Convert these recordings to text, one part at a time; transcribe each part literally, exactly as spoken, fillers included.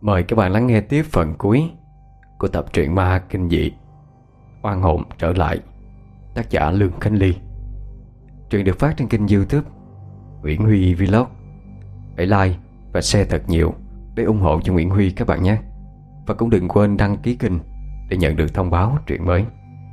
Mời các bạn lắng nghe tiếp phần cuối của tập truyện ma kinh dị Oan hồn trở lại, tác giả Lương Khánh Ly. Truyện được phát trên kênh YouTube Nguyễn Huy Vlog. Hãy like và share thật nhiều để ủng hộ cho Nguyễn Huy các bạn nhé. Và cũng đừng quên đăng ký kênh để nhận được thông báo truyện mới.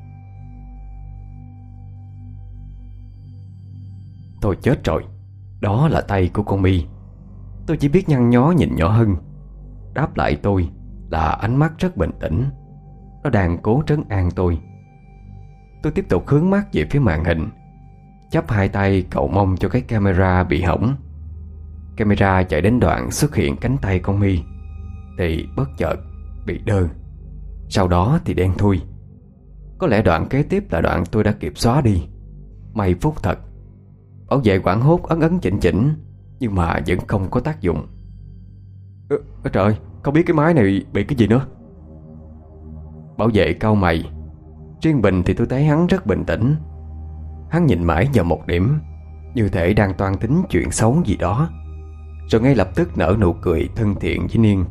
Tôi chết rồi. Đó là tay của con My. Tôi chỉ biết nhăn nhó nhìn nhỏ Hân. Đáp lại tôi là ánh mắt rất bình tĩnh. Nó đang cố trấn an tôi. Tôi tiếp tục hướng mắt về phía màn hình, chắp hai tay cầu mong cho cái camera bị hỏng. Camera chạy đến đoạn xuất hiện cánh tay con My thì bất chợt bị đơ. Sau đó thì đen thui. Có lẽ đoạn kế tiếp là đoạn tôi đã kịp xóa đi. May phúc thật. Bảo vệ quảng hốt ấn ấn chỉnh chỉnh, nhưng mà vẫn không có tác dụng. Ơ, trời ơi, không biết cái máy này bị cái gì nữa. Bảo vệ cau mày. Riêng Bình thì tôi thấy hắn rất bình tĩnh. Hắn nhìn mãi vào một điểm, như thể đang toan tính chuyện xấu gì đó, rồi ngay lập tức nở nụ cười thân thiện với Niên.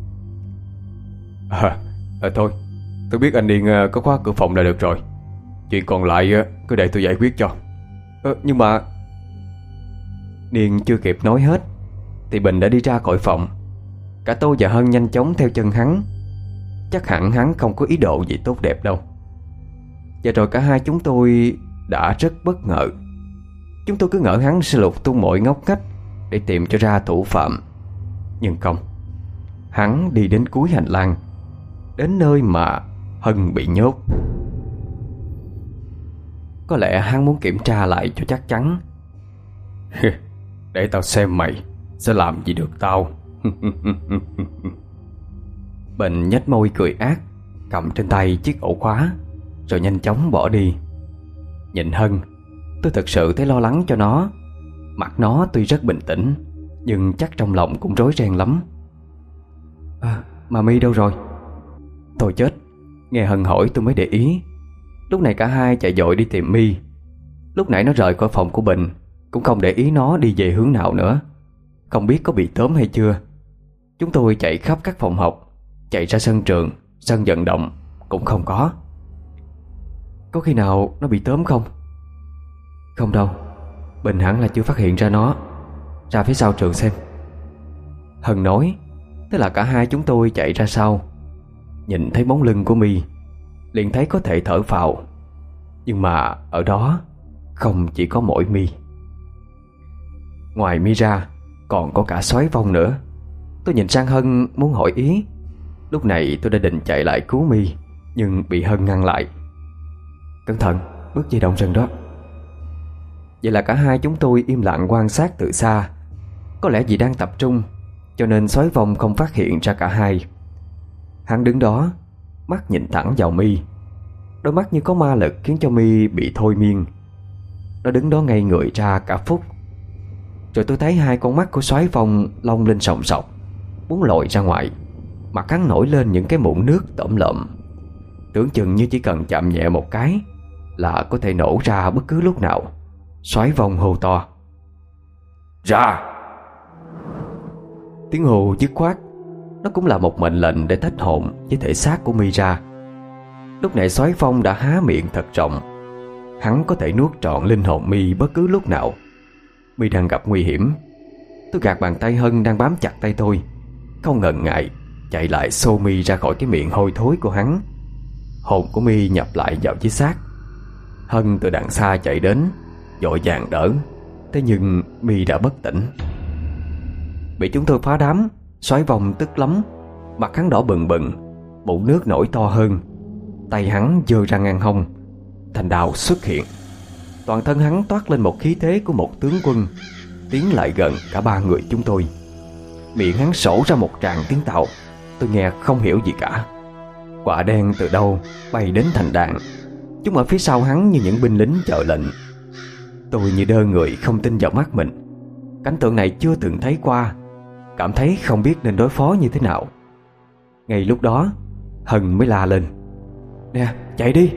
À, à thôi, tôi biết anh Niên có khóa cửa phòng là được rồi. Chuyện còn lại cứ để tôi giải quyết cho. à, Nhưng mà Niên chưa kịp nói hết thì Bình đã đi ra khỏi phòng. Cả tôi và Hân nhanh chóng theo chân hắn. Chắc hẳn hắn không có ý đồ gì tốt đẹp đâu. Và rồi cả hai chúng tôi đã rất bất ngờ. Chúng tôi cứ ngỡ hắn sẽ lục tung mọi ngóc ngách để tìm cho ra thủ phạm. Nhưng không. Hắn đi đến cuối hành lang, đến nơi mà Hân bị nhốt. Có lẽ hắn muốn kiểm tra lại cho chắc chắn. Để tao xem mày sẽ làm gì được tao. Bình nhếch môi cười ác, cầm trên tay chiếc ổ khóa, rồi nhanh chóng bỏ đi. Nhìn Hân, tôi thật sự thấy lo lắng cho nó. Mặt nó tuy rất bình tĩnh, nhưng chắc trong lòng cũng rối ren lắm. À, mà My đâu rồi? Tôi chết. Nghe Hân hỏi tôi mới để ý. Lúc này cả hai chạy vội đi tìm My. Lúc nãy nó rời khỏi phòng của Bình, cũng không để ý nó đi về hướng nào nữa. Không biết có bị tóm hay chưa. Chúng tôi chạy khắp các phòng học, chạy ra sân trường, sân vận động, cũng không có. Có khi nào nó bị tóm không? Không đâu, Bình hẳn là chưa phát hiện ra nó. Ra phía sau trường xem. Hân nói. Thế là cả hai chúng tôi chạy ra sau. Nhìn thấy bóng lưng của My, liền thấy có thể thở phào. Nhưng mà ở đó không chỉ có mỗi My. Ngoài My ra còn có cả Soái Phong nữa. Tôi nhìn sang Hân muốn hỏi ý. Lúc này tôi đã định chạy lại cứu My, nhưng bị Hân ngăn lại. Cẩn thận, bước dây động rừng đó. Vậy là cả hai chúng tôi im lặng quan sát từ xa. Có lẽ vì đang tập trung, cho nên Soái Phong không phát hiện ra cả hai. Hắn đứng đó, mắt nhìn thẳng vào My. Đôi mắt như có ma lực khiến cho My bị thôi miên. Nó đứng đó ngây người ra cả phút. Rồi tôi thấy hai con mắt của Soái Phong long lên sòng sọc, muốn lồi ra ngoài. Mặt hắn nổi lên những cái mụn nước tởm lợm. Tưởng chừng như chỉ cần chạm nhẹ một cái là có thể nổ ra bất cứ lúc nào. Soái Phong hô to: Ra! Tiếng hô dứt khoát. Nó cũng là một mệnh lệnh để tách hồn với thể xác của My ra. Lúc này Soái Phong đã há miệng thật rộng. Hắn có thể nuốt trọn linh hồn My bất cứ lúc nào. My đang gặp nguy hiểm. Tôi gạt bàn tay Hân đang bám chặt tay tôi, không ngần ngại chạy lại xô My ra khỏi cái miệng hôi thối của hắn. Hồn của My nhập lại vào với xác. Hân từ đằng xa chạy đến, vội vàng đỡ. Thế nhưng My đã bất tỉnh. Bị chúng tôi phá đám, Soái Phong tức lắm. Mặt hắn đỏ bừng bừng, bụng nước nổi to hơn. Tay hắn giơ ra ngang hông. Thanh đao xuất hiện. Toàn thân hắn toát lên một khí thế của một tướng quân, tiến lại gần cả ba người chúng tôi. Miệng hắn sổ ra một tràng tiếng Tàu. Tôi nghe không hiểu gì cả. Quả đen từ đâu bay đến thành đàn. Chúng ở phía sau hắn như những binh lính chờ lệnh. Tôi như đơ người không tin vào mắt mình. Cảnh tượng này chưa từng thấy qua. Cảm thấy không biết nên đối phó như thế nào. Ngay lúc đó Hân mới la lên: Nè, chạy đi!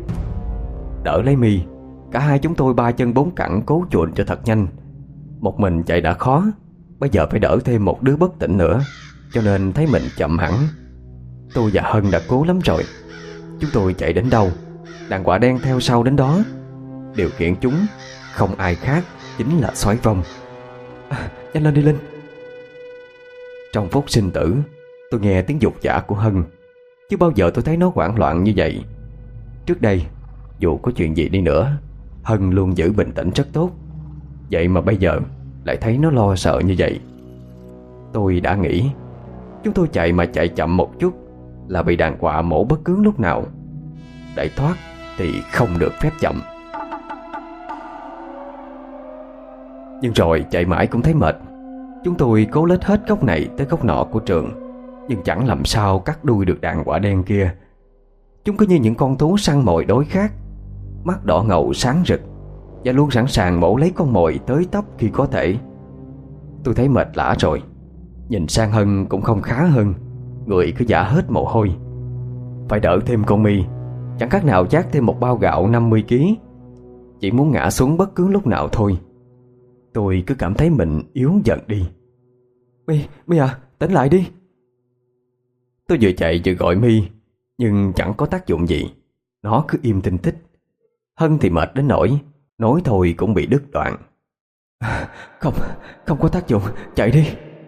Đỡ lấy My, cả hai chúng tôi ba chân bốn cẳng cố chuồn cho thật nhanh. Một mình chạy đã khó, bây giờ phải đỡ thêm một đứa bất tỉnh nữa. cho nên thấy mình chậm hẳn. Tôi và Hân đã cố lắm rồi. Chúng tôi chạy đến đâu, đàn quạ đen theo sau đến đó. Điều khiển chúng không ai khác chính là Soái Phong. À, nhanh lên đi Linh. Trong phút sinh tử, tôi nghe tiếng dục vã của Hân. Chứ bao giờ tôi thấy nó hoảng loạn như vậy. Trước đây, dù có chuyện gì đi nữa, Hân luôn giữ bình tĩnh rất tốt. Vậy mà bây giờ lại thấy nó lo sợ như vậy. Tôi đã nghĩ chúng tôi chạy mà chạy chậm một chút là bị đàn quạ mổ bất cứ lúc nào. Để thoát thì không được phép chậm. Nhưng rồi chạy mãi cũng thấy mệt. Chúng tôi cố lết hết góc này tới góc nọ của trường, nhưng chẳng làm sao cắt đuôi được đàn quạ đen kia. Chúng cứ như những con thú săn mồi đối khác, mắt đỏ ngầu sáng rực, và luôn sẵn sàng mổ lấy con mồi tới tấp khi có thể. Tôi thấy mệt lả rồi. Nhìn sang Hân cũng không khá hơn, người cứ vã hết mồ hôi. Phải đỡ thêm con My, chẳng khác nào chát thêm một bao gạo năm mươi ki lô gam. Chỉ muốn ngã xuống bất cứ lúc nào thôi. Tôi cứ cảm thấy mình yếu dần đi. My, My à, tỉnh lại đi. Tôi vừa chạy vừa gọi My, nhưng chẳng có tác dụng gì. Nó cứ im tinh tích. Hân thì mệt đến nỗi nói thôi cũng bị đứt đoạn. Không, không có tác dụng, chạy đi.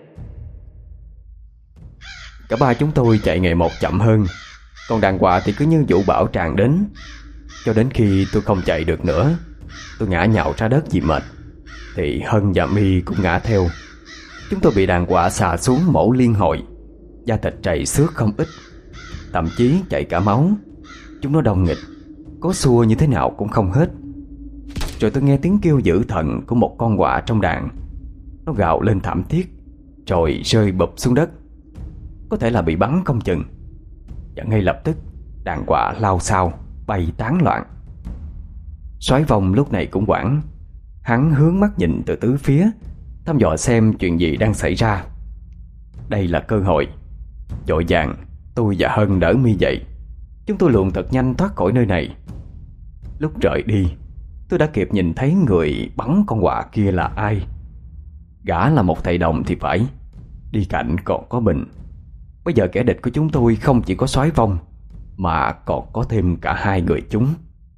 Cả ba chúng tôi chạy ngày một chậm hơn. Còn đàn quạ thì cứ như vũ bão tràn đến. Cho đến khi tôi không chạy được nữa, tôi ngã nhào ra đất vì mệt, thì Hân và My cũng ngã theo. Chúng tôi bị đàn quạ xà xuống mổ liên hồi. Da thịt trầy xước không ít, thậm chí chảy cả máu. Chúng nó đông nghịch, có xua như thế nào cũng không hết. Rồi tôi nghe tiếng kêu dữ thận của một con quạ trong đàn. Nó gào lên thảm thiết, rồi rơi bụp xuống đất. Có thể là bị bắn không chừng. Và ngay lập tức đàn quạ lao xao, bay tán loạn. Soái Phong lúc này cũng hoảng. Hắn hướng mắt nhìn từ tứ phía, thăm dò xem chuyện gì đang xảy ra. Đây là cơ hội. Vội vàng tôi và Hân đỡ My dậy. Chúng tôi luồn thật nhanh thoát khỏi nơi này. Lúc rời đi, tôi đã kịp nhìn thấy người bắn con quạ kia là ai. Gã là một thầy đồng thì phải. Đi cạnh còn có Bình. Bây giờ kẻ địch của chúng tôi không chỉ có Soái Phong, mà còn có thêm cả hai người chúng.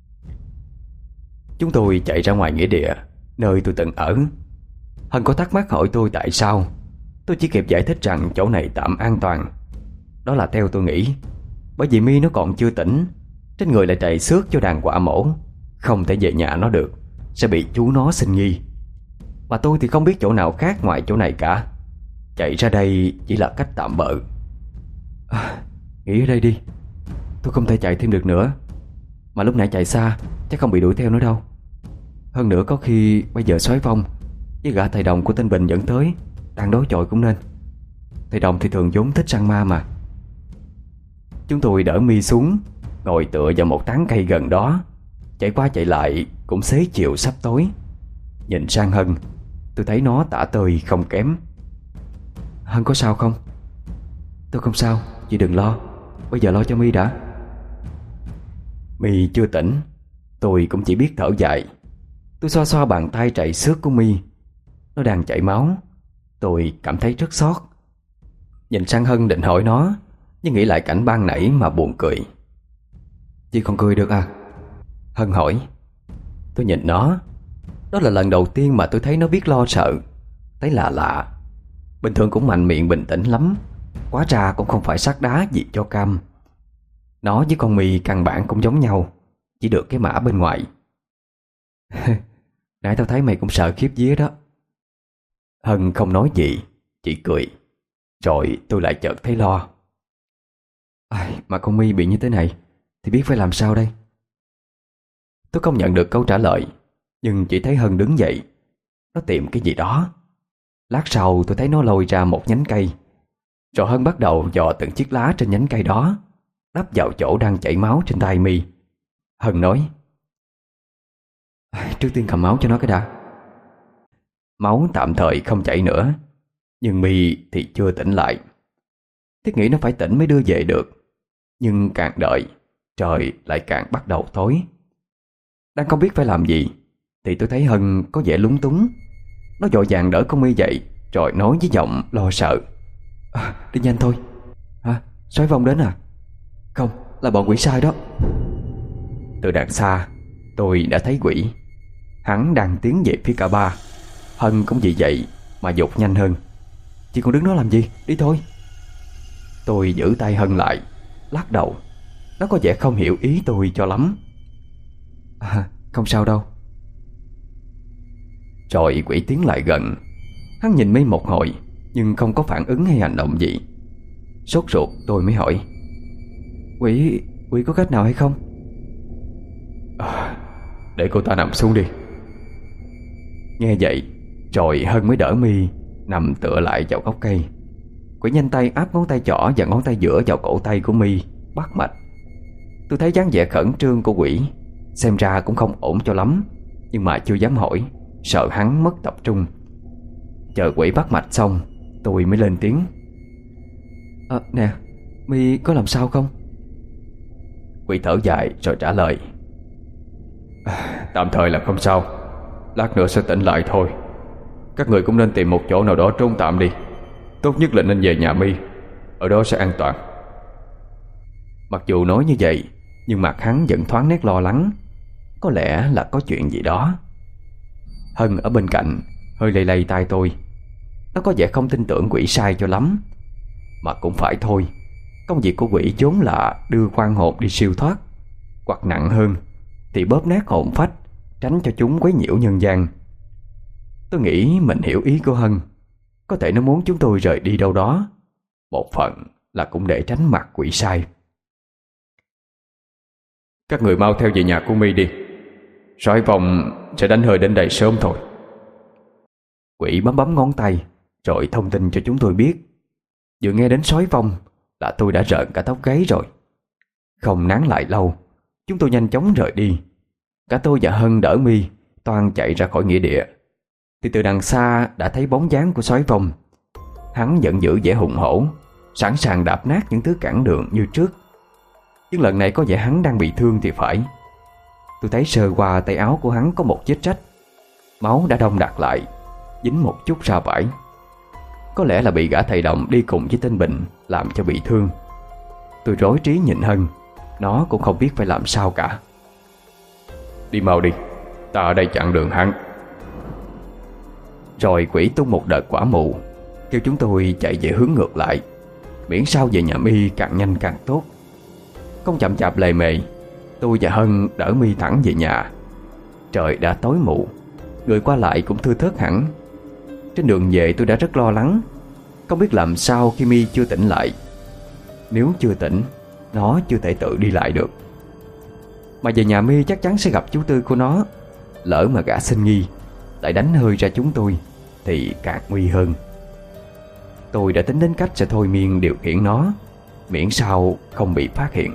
Chúng tôi chạy ra ngoài nghĩa địa, nơi tôi từng ở. Hân có thắc mắc hỏi tôi tại sao. Tôi chỉ kịp giải thích rằng chỗ này tạm an toàn. Đó là theo tôi nghĩ. Bởi vì My nó còn chưa tỉnh, trên người lại trầy xước cho đàn quạ mổ, không thể về nhà nó được, sẽ bị chú nó sinh nghi. Mà tôi thì không biết chỗ nào khác ngoài chỗ này cả. Chạy ra đây chỉ là cách tạm bợ. à, Nghỉ ở đây đi. Tôi không thể chạy thêm được nữa. Mà lúc nãy chạy xa chắc không bị đuổi theo nữa đâu. Hơn nữa có khi bây giờ Soái Phong với gã thầy đồng của tên Bình dẫn tới, đang đối chọi cũng nên. Thầy đồng thì thường vốn thích săn ma mà. Chúng tôi đỡ My xuống, ngồi tựa vào một tán cây gần đó. Chạy qua chạy lại cũng xế chiều sắp tối. Nhìn sang Hân, tôi thấy nó tả tơi không kém. Hân có sao không? Tôi không sao, chị đừng lo. Bây giờ lo cho My đã. My chưa tỉnh. Tôi cũng chỉ biết thở dài. Tôi xoa xoa bàn tay trầy xước của My. Nó đang chảy máu. Tôi cảm thấy rất xót. Nhìn sang Hân định hỏi nó, nhưng nghĩ lại cảnh ban nãy mà buồn cười. Chị còn cười được à? Hân hỏi. Tôi nhìn nó. Đó là lần đầu tiên mà tôi thấy nó biết lo sợ. Thấy lạ lạ. Bình thường cũng mạnh miệng bình tĩnh lắm. Quá ra cũng không phải sắt đá gì cho cam. Nó với con My căn bản cũng giống nhau, chỉ được cái mã bên ngoài. Nãy tao thấy mày cũng sợ khiếp vía đó. Hân không nói gì, chỉ cười. Rồi tôi lại chợt thấy lo. Ai, mà con My bị như thế này thì biết phải làm sao đây? Tôi không nhận được câu trả lời, nhưng chỉ thấy Hân đứng dậy. Nó tìm cái gì đó. Lát sau tôi thấy nó lôi ra một nhánh cây. Rồi Hân bắt đầu dò từng chiếc lá trên nhánh cây đó, đắp vào chỗ đang chảy máu trên tay My. Hân nói, trước tiên cầm máu cho nó cái đã. Máu tạm thời không chảy nữa, nhưng My thì chưa tỉnh lại. Thiết nghĩ nó phải tỉnh mới đưa về được. Nhưng càng đợi, trời lại càng bắt đầu tối. Đang không biết phải làm gì thì tôi thấy Hân có vẻ lúng túng. Nó vội vàng đỡ con My dậy, rồi nói với giọng lo sợ, À, đi nhanh thôi. Hả? Xoáy vong đến à? Không, là bọn quỷ sai đó. Từ đằng xa tôi đã thấy quỷ. Hắn đang tiến về phía cả ba. Hân cũng vì vậy mà dột nhanh hơn. Chị còn đứng đó làm gì? Đi thôi. Tôi giữ tay Hân lại, lắc đầu. Nó có vẻ không hiểu ý tôi cho lắm. À, không sao đâu. Rồi quỷ tiến lại gần. Hắn nhìn mấy một hồi nhưng không có phản ứng hay hành động gì. Sốt ruột tôi mới hỏi: Quỷ, quỷ có cách nào hay không? À, để cô ta nằm xuống đi. Nghe vậy rồi Hân mới đỡ mi nằm tựa lại vào gốc cây. Quỷ nhanh tay áp ngón tay trỏ và ngón tay giữa vào cổ tay của mi, bắt mạch. Tôi thấy dáng vẻ khẩn trương của quỷ, xem ra cũng không ổn cho lắm, nhưng mà chưa dám hỏi, sợ hắn mất tập trung. Chờ quỷ bắt mạch xong, tôi mới lên tiếng: À, nè, mi có làm sao không? Quỷ thở dài rồi trả lời: à, tạm thời là không sao. Lát nữa sẽ tỉnh lại thôi. Các người cũng nên tìm một chỗ nào đó trốn tạm đi. Tốt nhất là nên về nhà mi, ở đó sẽ an toàn. Mặc dù nói như vậy, nhưng mặt hắn vẫn thoáng nét lo lắng. Có lẽ là có chuyện gì đó. Hân ở bên cạnh hơi lay lay tai tôi. Nó có vẻ không tin tưởng quỷ sai cho lắm. Mà cũng phải thôi, công việc của quỷ vốn là đưa quan hồn đi siêu thoát, hoặc nặng hơn thì bóp nát hồn phách, tránh cho chúng quấy nhiễu nhân gian. Tôi nghĩ mình hiểu ý của Hân. Có thể nó muốn chúng tôi rời đi đâu đó, một phần là cũng để tránh mặt quỷ sai. Các người mau theo về nhà của mi đi. Sói vong sẽ đánh hơi đến đây sớm thôi. Quỷ bấm bấm ngón tay rồi thông tin cho chúng tôi biết. Vừa nghe đến sói vong là tôi đã rợn cả tóc gáy rồi. Không nán lại lâu, chúng tôi nhanh chóng rời đi. Cả tôi và Hân đỡ mi toan chạy ra khỏi nghĩa địa, thì từ đằng xa đã thấy bóng dáng của sói vong. Hắn giận dữ vẻ hùng hổ, sẵn sàng đạp nát những thứ cản đường như trước. Nhưng lần này có vẻ hắn đang bị thương thì phải. Tôi thấy sơ qua tay áo của hắn có một vết rách. Máu đã đông đặc lại, dính một chút ra vải. Có lẽ là bị gã thầy đồng đi cùng với tên Bình làm cho bị thương. Tôi rối trí nhìn Hân. Nó cũng không biết phải làm sao cả. Đi mau đi, ta ở đây chặn đường hắn. Rồi quỷ tung một đợt quả mù, kêu chúng tôi chạy về hướng ngược lại, miễn sao về nhà mi càng nhanh càng tốt. Không chậm chạp lề mề, tôi và Hân đỡ mi thẳng về nhà. Trời đã tối mù, người qua lại cũng thưa thớt hẳn. Trên đường về tôi đã rất lo lắng, không biết làm sao khi mi chưa tỉnh lại. Nếu chưa tỉnh, nó chưa thể tự đi lại được. Mà về nhà mi chắc chắn sẽ gặp chú Tư của nó. Lỡ mà gã sinh nghi lại đánh hơi ra chúng tôi thì càng nguy hơn. Tôi đã tính đến cách sẽ thôi miên điều khiển nó, miễn sao không bị phát hiện.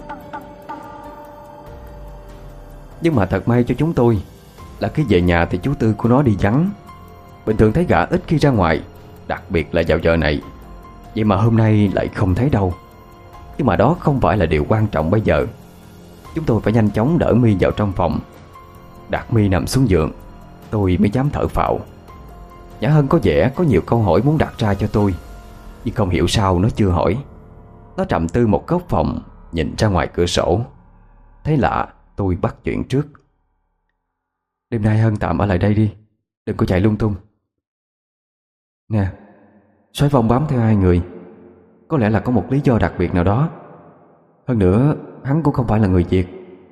Nhưng mà thật may cho chúng tôi là khi về nhà thì chú Tư của nó đi vắng. Bình thường thấy gã ít khi ra ngoài, đặc biệt là vào giờ này. Vậy mà hôm nay lại không thấy đâu. Nhưng mà đó không phải là điều quan trọng bây giờ. Chúng tôi phải nhanh chóng đỡ mi vào trong phòng. Đặt mi nằm xuống giường, tôi mới dám thở phào. Nhã Hân có vẻ có nhiều câu hỏi muốn đặt ra cho tôi, nhưng không hiểu sao nó chưa hỏi. Nó trầm tư một góc phòng, nhìn ra ngoài cửa sổ. Thấy lạ, tôi bắt chuyện trước. Đêm nay Hân tạm ở lại đây đi, đừng có chạy lung tung. Nè, sói vong bám theo hai người, có lẽ là có một lý do đặc biệt nào đó. Hơn nữa, hắn cũng không phải là người Việt.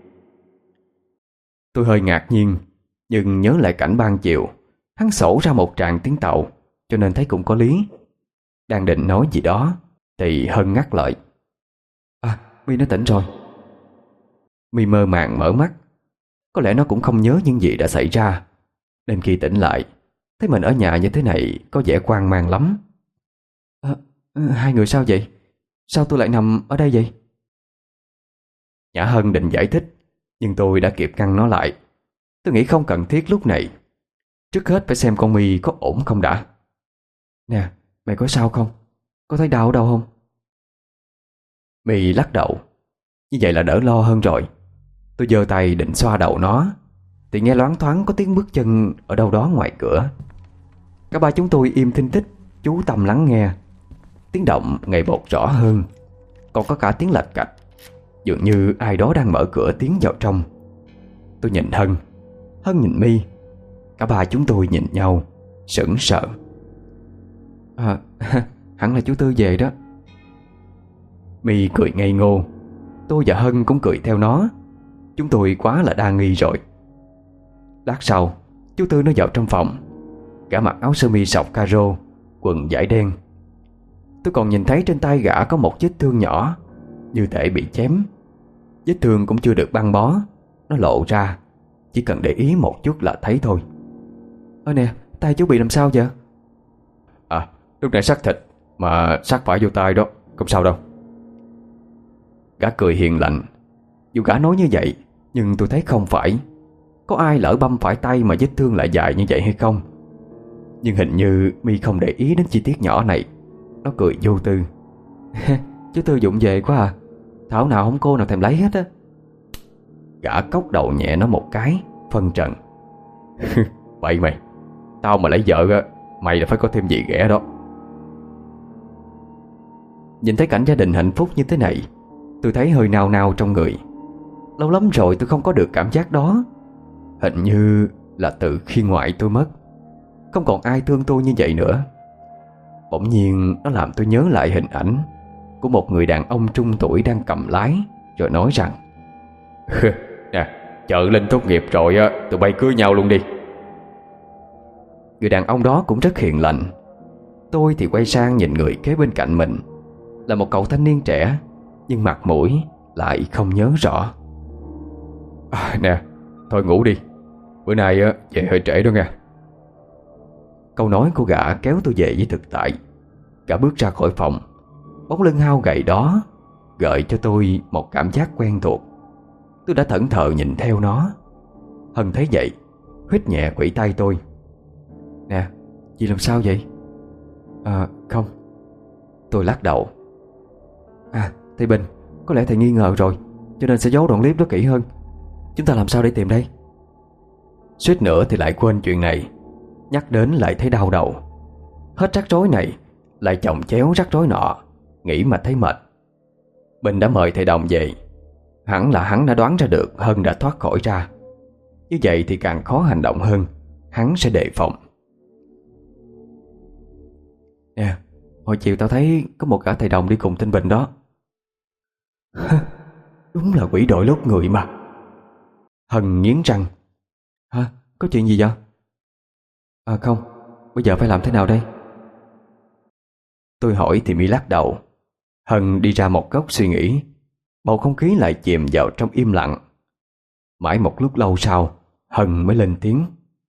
Tôi hơi ngạc nhiên, nhưng nhớ lại cảnh ban chiều hắn sổ ra một tràng tiếng Tàu, cho nên thấy cũng có lý. Đang định nói gì đó thì Hân ngắt lời. À, Mi nó tỉnh rồi. Mi mơ màng mở mắt. Có lẽ nó cũng không nhớ những gì đã xảy ra, nên khi tỉnh lại thấy mình ở nhà như thế này có vẻ hoang mang lắm. À, hai người sao vậy? Sao tôi lại nằm ở đây vậy? Nhã Hân định giải thích, nhưng tôi đã kịp ngăn nó lại. Tôi nghĩ không cần thiết lúc này. Trước hết phải xem con Mi có ổn không đã. Nè, mày có sao không? Có thấy đau ở đâu không? Mi lắc đầu. Như vậy là đỡ lo hơn rồi. Tôi giơ tay định xoa đầu nó thì nghe loáng thoáng có tiếng bước chân ở đâu đó ngoài cửa. Cả ba chúng tôi im thinh thích, chú tâm lắng nghe. Tiếng động ngày một rõ hơn, còn có cả tiếng lạch cạch, dường như ai đó đang mở cửa tiến vào trong. Tôi nhìn Hân, Hân nhìn My. Cả ba chúng tôi nhìn nhau sững sờ. À, hẳn là chú Tư về đó. My cười ngây ngô. Tôi và Hân cũng cười theo nó. Chúng tôi quá là đa nghi rồi. Lát sau, chú Tư nó vào trong phòng, gã mặc áo sơ mi sọc caro, quần vải đen. Tôi còn nhìn thấy trên tay gã có một vết thương nhỏ, như thể bị chém. Vết thương cũng chưa được băng bó, nó lộ ra, chỉ cần để ý một chút là thấy thôi. Ơ nè, tay chú bị làm sao vậy? À, lúc nãy xác thịt mà xác phải vô tay đó, không sao đâu. Gã cười hiền lành. Dù gã nói như vậy, nhưng tôi thấy không phải. Có ai lỡ băm phải tay mà vết thương lại dài như vậy hay không? Nhưng hình như My không để ý đến chi tiết nhỏ này. Nó cười vô tư. Chú Tư dụng về quá à, thảo nào không cô nào thèm lấy hết á. Gã cốc đầu nhẹ nó một cái, phân trần. Vậy mày, tao mà lấy vợ á, mày là phải có thêm gì ghẻ đó. Nhìn thấy cảnh gia đình hạnh phúc như thế này, tôi thấy hơi nao nao trong người. Lâu lắm rồi tôi không có được cảm giác đó. Hình như là từ khi ngoại tôi mất, không còn ai thương tôi như vậy nữa. Bỗng nhiên nó làm tôi nhớ lại hình ảnh của một người đàn ông trung tuổi đang cầm lái, rồi nói rằng: Nè, chờ lên tốt nghiệp rồi á, tụi bay cưới nhau luôn đi. Người đàn ông đó cũng rất hiền lành. Tôi thì quay sang nhìn người kế bên cạnh mình, là một cậu thanh niên trẻ, nhưng mặt mũi lại không nhớ rõ. À, nè, thôi ngủ đi, bữa nay á, về hơi trễ đó nghe. Câu nói của gã kéo tôi về với thực tại. Gã bước ra khỏi phòng. Bóng lưng hao gầy đó gợi cho tôi một cảm giác quen thuộc. Tôi đã thẫn thờ nhìn theo nó. Hân thấy vậy, huýt nhẹ khuỷu tay tôi. Nè, chị làm sao vậy? À, không. Tôi lắc đầu. À, thầy Bình, có lẽ thầy nghi ngờ rồi, cho nên sẽ giấu đoạn clip đó kỹ hơn. Chúng ta làm sao để tìm đây? Suýt nữa thì lại quên chuyện này. Nhắc đến lại thấy đau đầu. Hết rắc rối này lại chồng chéo rắc rối nọ, nghĩ mà thấy mệt. Bình đã mời thầy Đồng về. Hẳn là hắn đã đoán ra được Hân đã thoát khỏi ra. Như vậy thì càng khó hành động hơn. Hắn sẽ đề phòng. Nè, hồi chiều tao thấy có một gã thầy Đồng đi cùng tên Bình đó. Đúng là quỷ đội lốt người mà. Hân nghiến răng. Hả? Có chuyện gì vậy? À không, bây giờ phải làm thế nào đây? Tôi hỏi thì My lắc đầu. Hân đi ra một góc suy nghĩ. Bầu không khí lại chìm vào trong im lặng. Mãi một lúc lâu sau, Hân mới lên tiếng.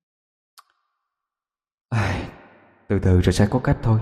À, từ từ rồi sẽ có cách thôi.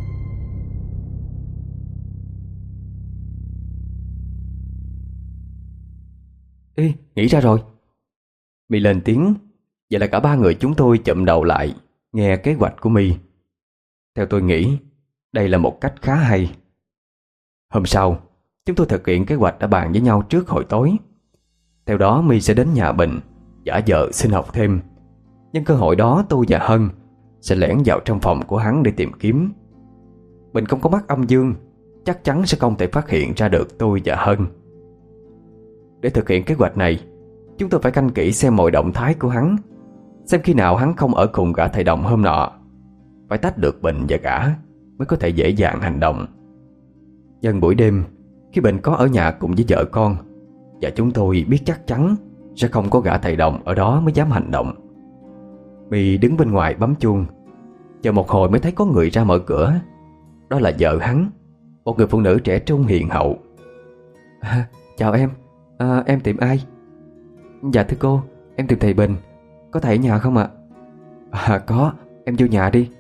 Ê, nghĩ ra rồi. My lên tiếng. Vậy là cả ba người chúng tôi chụm đầu lại nghe kế hoạch của My. Theo tôi nghĩ, đây là một cách khá hay. Hôm sau, chúng tôi thực hiện kế hoạch đã bàn với nhau trước hồi tối. Theo đó My sẽ đến nhà Bình, giả vờ xin học thêm. Nhân cơ hội đó tôi và Hân sẽ lẻn vào trong phòng của hắn để tìm kiếm. Bình không có mắt âm dương, chắc chắn sẽ không thể phát hiện ra được tôi và Hân. Để thực hiện kế hoạch này, chúng tôi phải canh kỹ xem mọi động thái của hắn, xem khi nào hắn không ở cùng gã thầy Đồng hôm nọ. Phải tách được Bình và gã mới có thể dễ dàng hành động. Nhân buổi đêm, khi Bình có ở nhà cùng với vợ con, và chúng tôi biết chắc chắn sẽ không có gã thầy Đồng ở đó mới dám hành động, My đứng bên ngoài bấm chuông. Chờ một hồi mới thấy có người ra mở cửa. Đó là vợ hắn, một người phụ nữ trẻ trung hiền hậu. À, chào em, à, em tìm ai? Dạ thưa cô, em tìm thầy Bình. Có thầy ở nhà không ạ? À có, em vô nhà đi.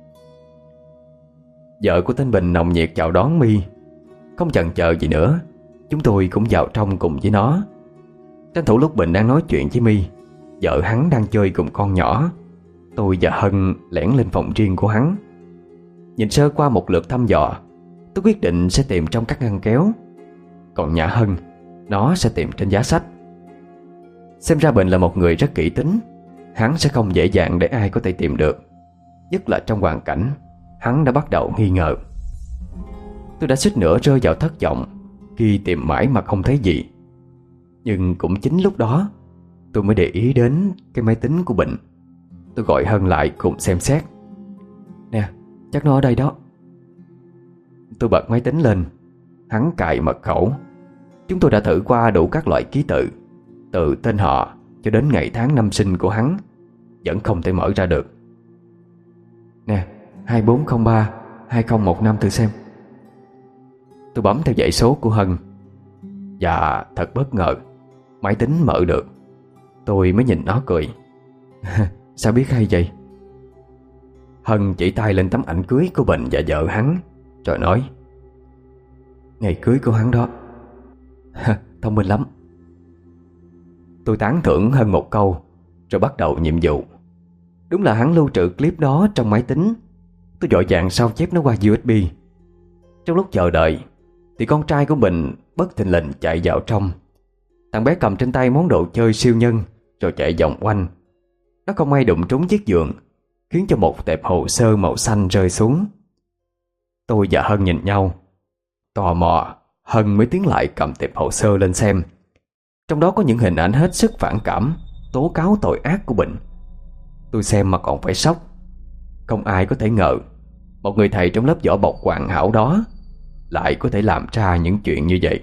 Vợ của tên Bình nồng nhiệt chào đón My. Không chần chờ gì nữa, chúng tôi cũng vào trong cùng với nó. Tranh thủ lúc Bình đang nói chuyện với My, vợ hắn đang chơi cùng con nhỏ, tôi và Hân lẻn lên phòng riêng của hắn. Nhìn sơ qua một lượt thăm dò, tôi quyết định sẽ tìm trong các ngăn kéo. Còn nhà Hân, nó sẽ tìm trên giá sách. Xem ra Bình là một người rất kỹ tính. Hắn sẽ không dễ dàng để ai có thể tìm được, nhất là trong hoàn cảnh hắn đã bắt đầu nghi ngờ. Tôi đã suýt nữa rơi vào thất vọng khi tìm mãi mà không thấy gì. Nhưng cũng chính lúc đó tôi mới để ý đến cái máy tính của Bình. Tôi gọi Hân lại cùng xem xét. Nè, chắc nó ở đây đó. Tôi bật máy tính lên. Hắn cài mật khẩu. Chúng tôi đã thử qua đủ các loại ký tự, từ tên họ cho đến ngày tháng năm sinh của hắn, vẫn không thể mở ra được. Nè, hai bốn không ba hai không một năm thử xem. Tôi bấm theo dãy số của Hân. Và thật bất ngờ, máy tính mở được. Tôi mới nhìn nó cười. Sao biết hay vậy? Hân chỉ tay lên tấm ảnh cưới của Bình và vợ hắn, rồi nói: Ngày cưới của hắn đó. Thông minh lắm. Tôi tán thưởng Hân một câu, rồi bắt đầu nhiệm vụ. Đúng là hắn lưu trữ clip đó trong máy tính. Tôi vội vàng sao chép nó qua u ét bê. Trong lúc chờ đợi thì con trai của Bình bất thình lình chạy vào trong. Thằng bé cầm trên tay món đồ chơi siêu nhân, rồi chạy vòng quanh. Nó không may đụng trúng chiếc giường, khiến cho một tệp hồ sơ màu xanh rơi xuống. Tôi và Hân nhìn nhau. Tò mò, Hân mới tiến lại cầm tệp hồ sơ lên xem. Trong đó có những hình ảnh hết sức phản cảm, tố cáo tội ác của Bình. Tôi xem mà còn phải sốc. Không ai có thể ngờ một người thầy trong lớp vỏ bọc hoàn hảo đó lại có thể làm ra những chuyện như vậy.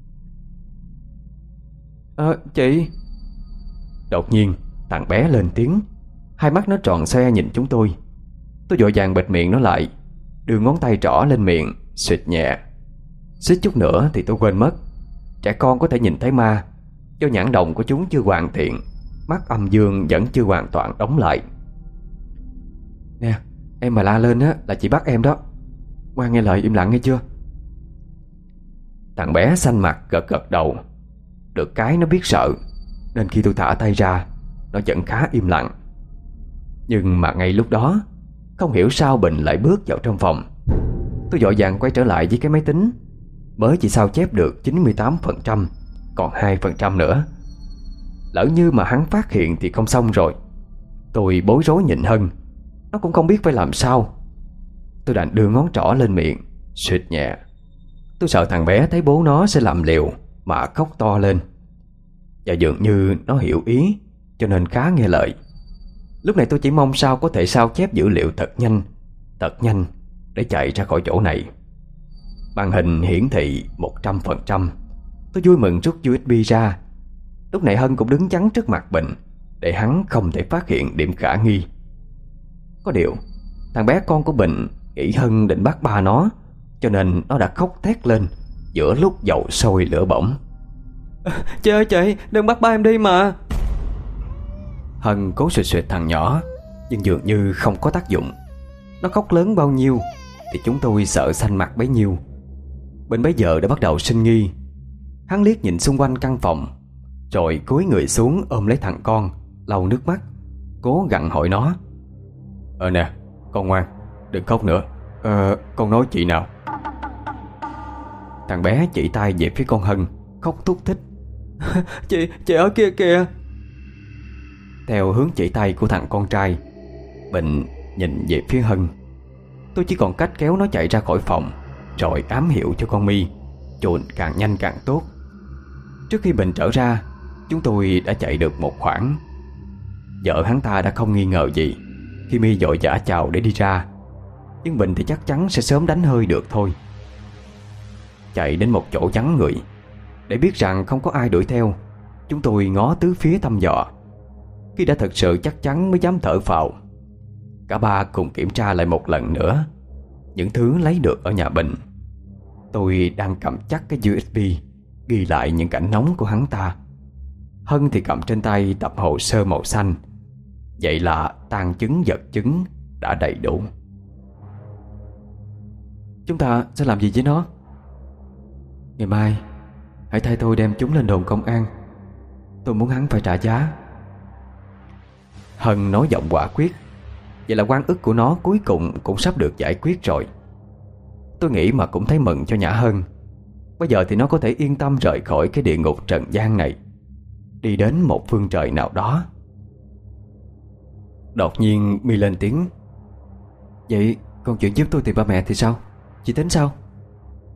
Ờ, chị. Đột nhiên thằng bé lên tiếng. Hai mắt nó tròn xoe nhìn chúng tôi. Tôi vội vàng bịt miệng nó lại, đưa ngón tay trỏ lên miệng, xịt nhẹ. Xích chút nữa thì tôi quên mất. Trẻ con có thể nhìn thấy ma, do nhãn đồng của chúng chưa hoàn thiện, mắt âm dương vẫn chưa hoàn toàn đóng lại. Nè, em mà la lên á là chị bắt em đó. Ngoan nghe lời, im lặng nghe chưa? Thằng bé xanh mặt gật gật đầu. Được cái nó biết sợ, nên khi tôi thả tay ra, nó vẫn khá im lặng. Nhưng mà ngay lúc đó, không hiểu sao Bình lại bước vào trong phòng. Tôi vội vàng quay trở lại với cái máy tính. Mới chỉ sao chép được chín mươi tám phần trăm, còn hai phần trăm nữa. Lỡ như mà hắn phát hiện thì không xong rồi. Tôi bối rối nhìn Hân. Nó cũng không biết phải làm sao. Tôi đành đưa ngón trỏ lên miệng, suýt nhẹ. Tôi sợ thằng bé thấy bố nó sẽ làm liều mà khóc to lên. Và dường như nó hiểu ý, cho nên khá nghe lời. Lúc này tôi chỉ mong sao có thể sao chép dữ liệu thật nhanh, thật nhanh để chạy ra khỏi chỗ này. Màn hình hiển thị một trăm phần trăm. Tôi vui mừng rút u ét bê ra. Lúc này Hân cũng đứng chắn trước mặt Bình, để hắn không thể phát hiện điểm khả nghi. Có điều thằng bé con của Bình nghĩ Hân định bắt ba nó, cho nên nó đã khóc thét lên giữa lúc dầu sôi lửa bỏng. Chị ơi chị, đừng bắt ba em đi mà. Hân cố suyệt suyệt thằng nhỏ, nhưng dường như không có tác dụng. Nó khóc lớn bao nhiêu thì chúng tôi sợ xanh mặt bấy nhiêu. Bình bấy giờ đã bắt đầu sinh nghi. Hắn liếc nhìn xung quanh căn phòng, rồi cúi người xuống ôm lấy thằng con, lau nước mắt, cố gặng hỏi nó. Ờ nè, con ngoan, đừng khóc nữa. Ờ, con nói chị nào. Thằng bé chỉ tay về phía con Hân, khóc thúc thích. Chị, chị ở kia kìa. Theo hướng chỉ tay của thằng con trai, Bình nhìn về phía Hân. Tôi chỉ còn cách kéo nó chạy ra khỏi phòng, rồi ám hiệu cho con My chuồn càng nhanh càng tốt. Trước khi Bình trở ra, chúng tôi đã chạy được một khoảng. Vợ hắn ta đã không nghi ngờ gì khi My vội vã chào để đi ra. Nhưng Bình thì chắc chắn sẽ sớm đánh hơi được thôi. Chạy đến một chỗ vắng người, để biết rằng không có ai đuổi theo, chúng tôi ngó tứ phía thăm dò. Khi đã thật sự chắc chắn mới dám thở phào. Cả ba cùng kiểm tra lại một lần nữa những thứ lấy được ở nhà Bình. Tôi đang cầm chắc cái u ét bê ghi lại những cảnh nóng của hắn ta. Hân thì cầm trên tay tập hồ sơ màu xanh. Vậy là tang chứng vật chứng đã đầy đủ. Chúng ta sẽ làm gì với nó? Ngày mai hãy thay tôi đem chúng lên đồn công an. Tôi muốn hắn phải trả giá. Hân nói giọng quả quyết. Vậy là oan ức của nó cuối cùng cũng sắp được giải quyết rồi. Tôi nghĩ mà cũng thấy mừng cho Nhã Hân. Bây giờ thì nó có thể yên tâm rời khỏi cái địa ngục trần gian này, đi đến một phương trời nào đó. Đột nhiên My lên tiếng. Vậy còn chuyện giúp tôi tìm ba mẹ thì sao? Chị tính sao?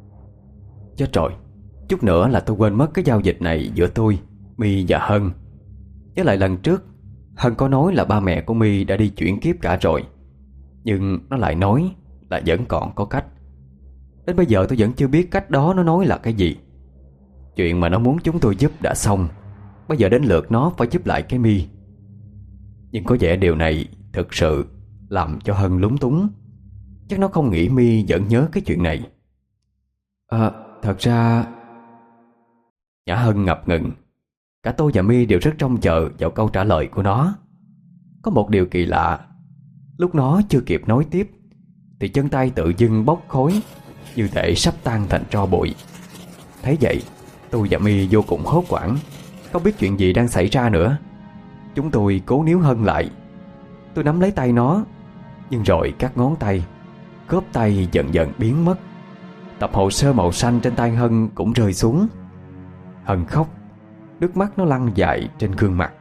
Chết rồi, chút nữa là tôi quên mất cái giao dịch này giữa tôi, My và Hân. Với lại lần trước Hân có nói là ba mẹ của My đã đi chuyển kiếp cả rồi, nhưng nó lại nói là vẫn còn có cách. Đến bây giờ tôi vẫn chưa biết cách đó nó nói là cái gì. Chuyện mà nó muốn chúng tôi giúp đã xong, bây giờ đến lượt nó phải giúp lại cái My. Nhưng có vẻ điều này thực sự làm cho Hân lúng túng. Chắc nó không nghĩ My vẫn nhớ cái chuyện này. À, thật ra... Nhã Hân ngập ngừng. Cả tôi và My đều rất trông chờ vào câu trả lời của nó. Có một điều kỳ lạ, lúc nó chưa kịp nói tiếp thì chân tay tự dưng bốc khói, như thể sắp tan thành tro bụi. Thấy vậy, tôi và My vô cùng hốt hoảng, không biết chuyện gì đang xảy ra nữa. Chúng tôi cố níu Hân lại. Tôi nắm lấy tay nó, nhưng rồi các ngón tay, khớp tay dần dần biến mất. Tập hồ sơ màu xanh trên tay Hân cũng rơi xuống. Hân khóc, nước mắt nó lăn dài trên gương mặt.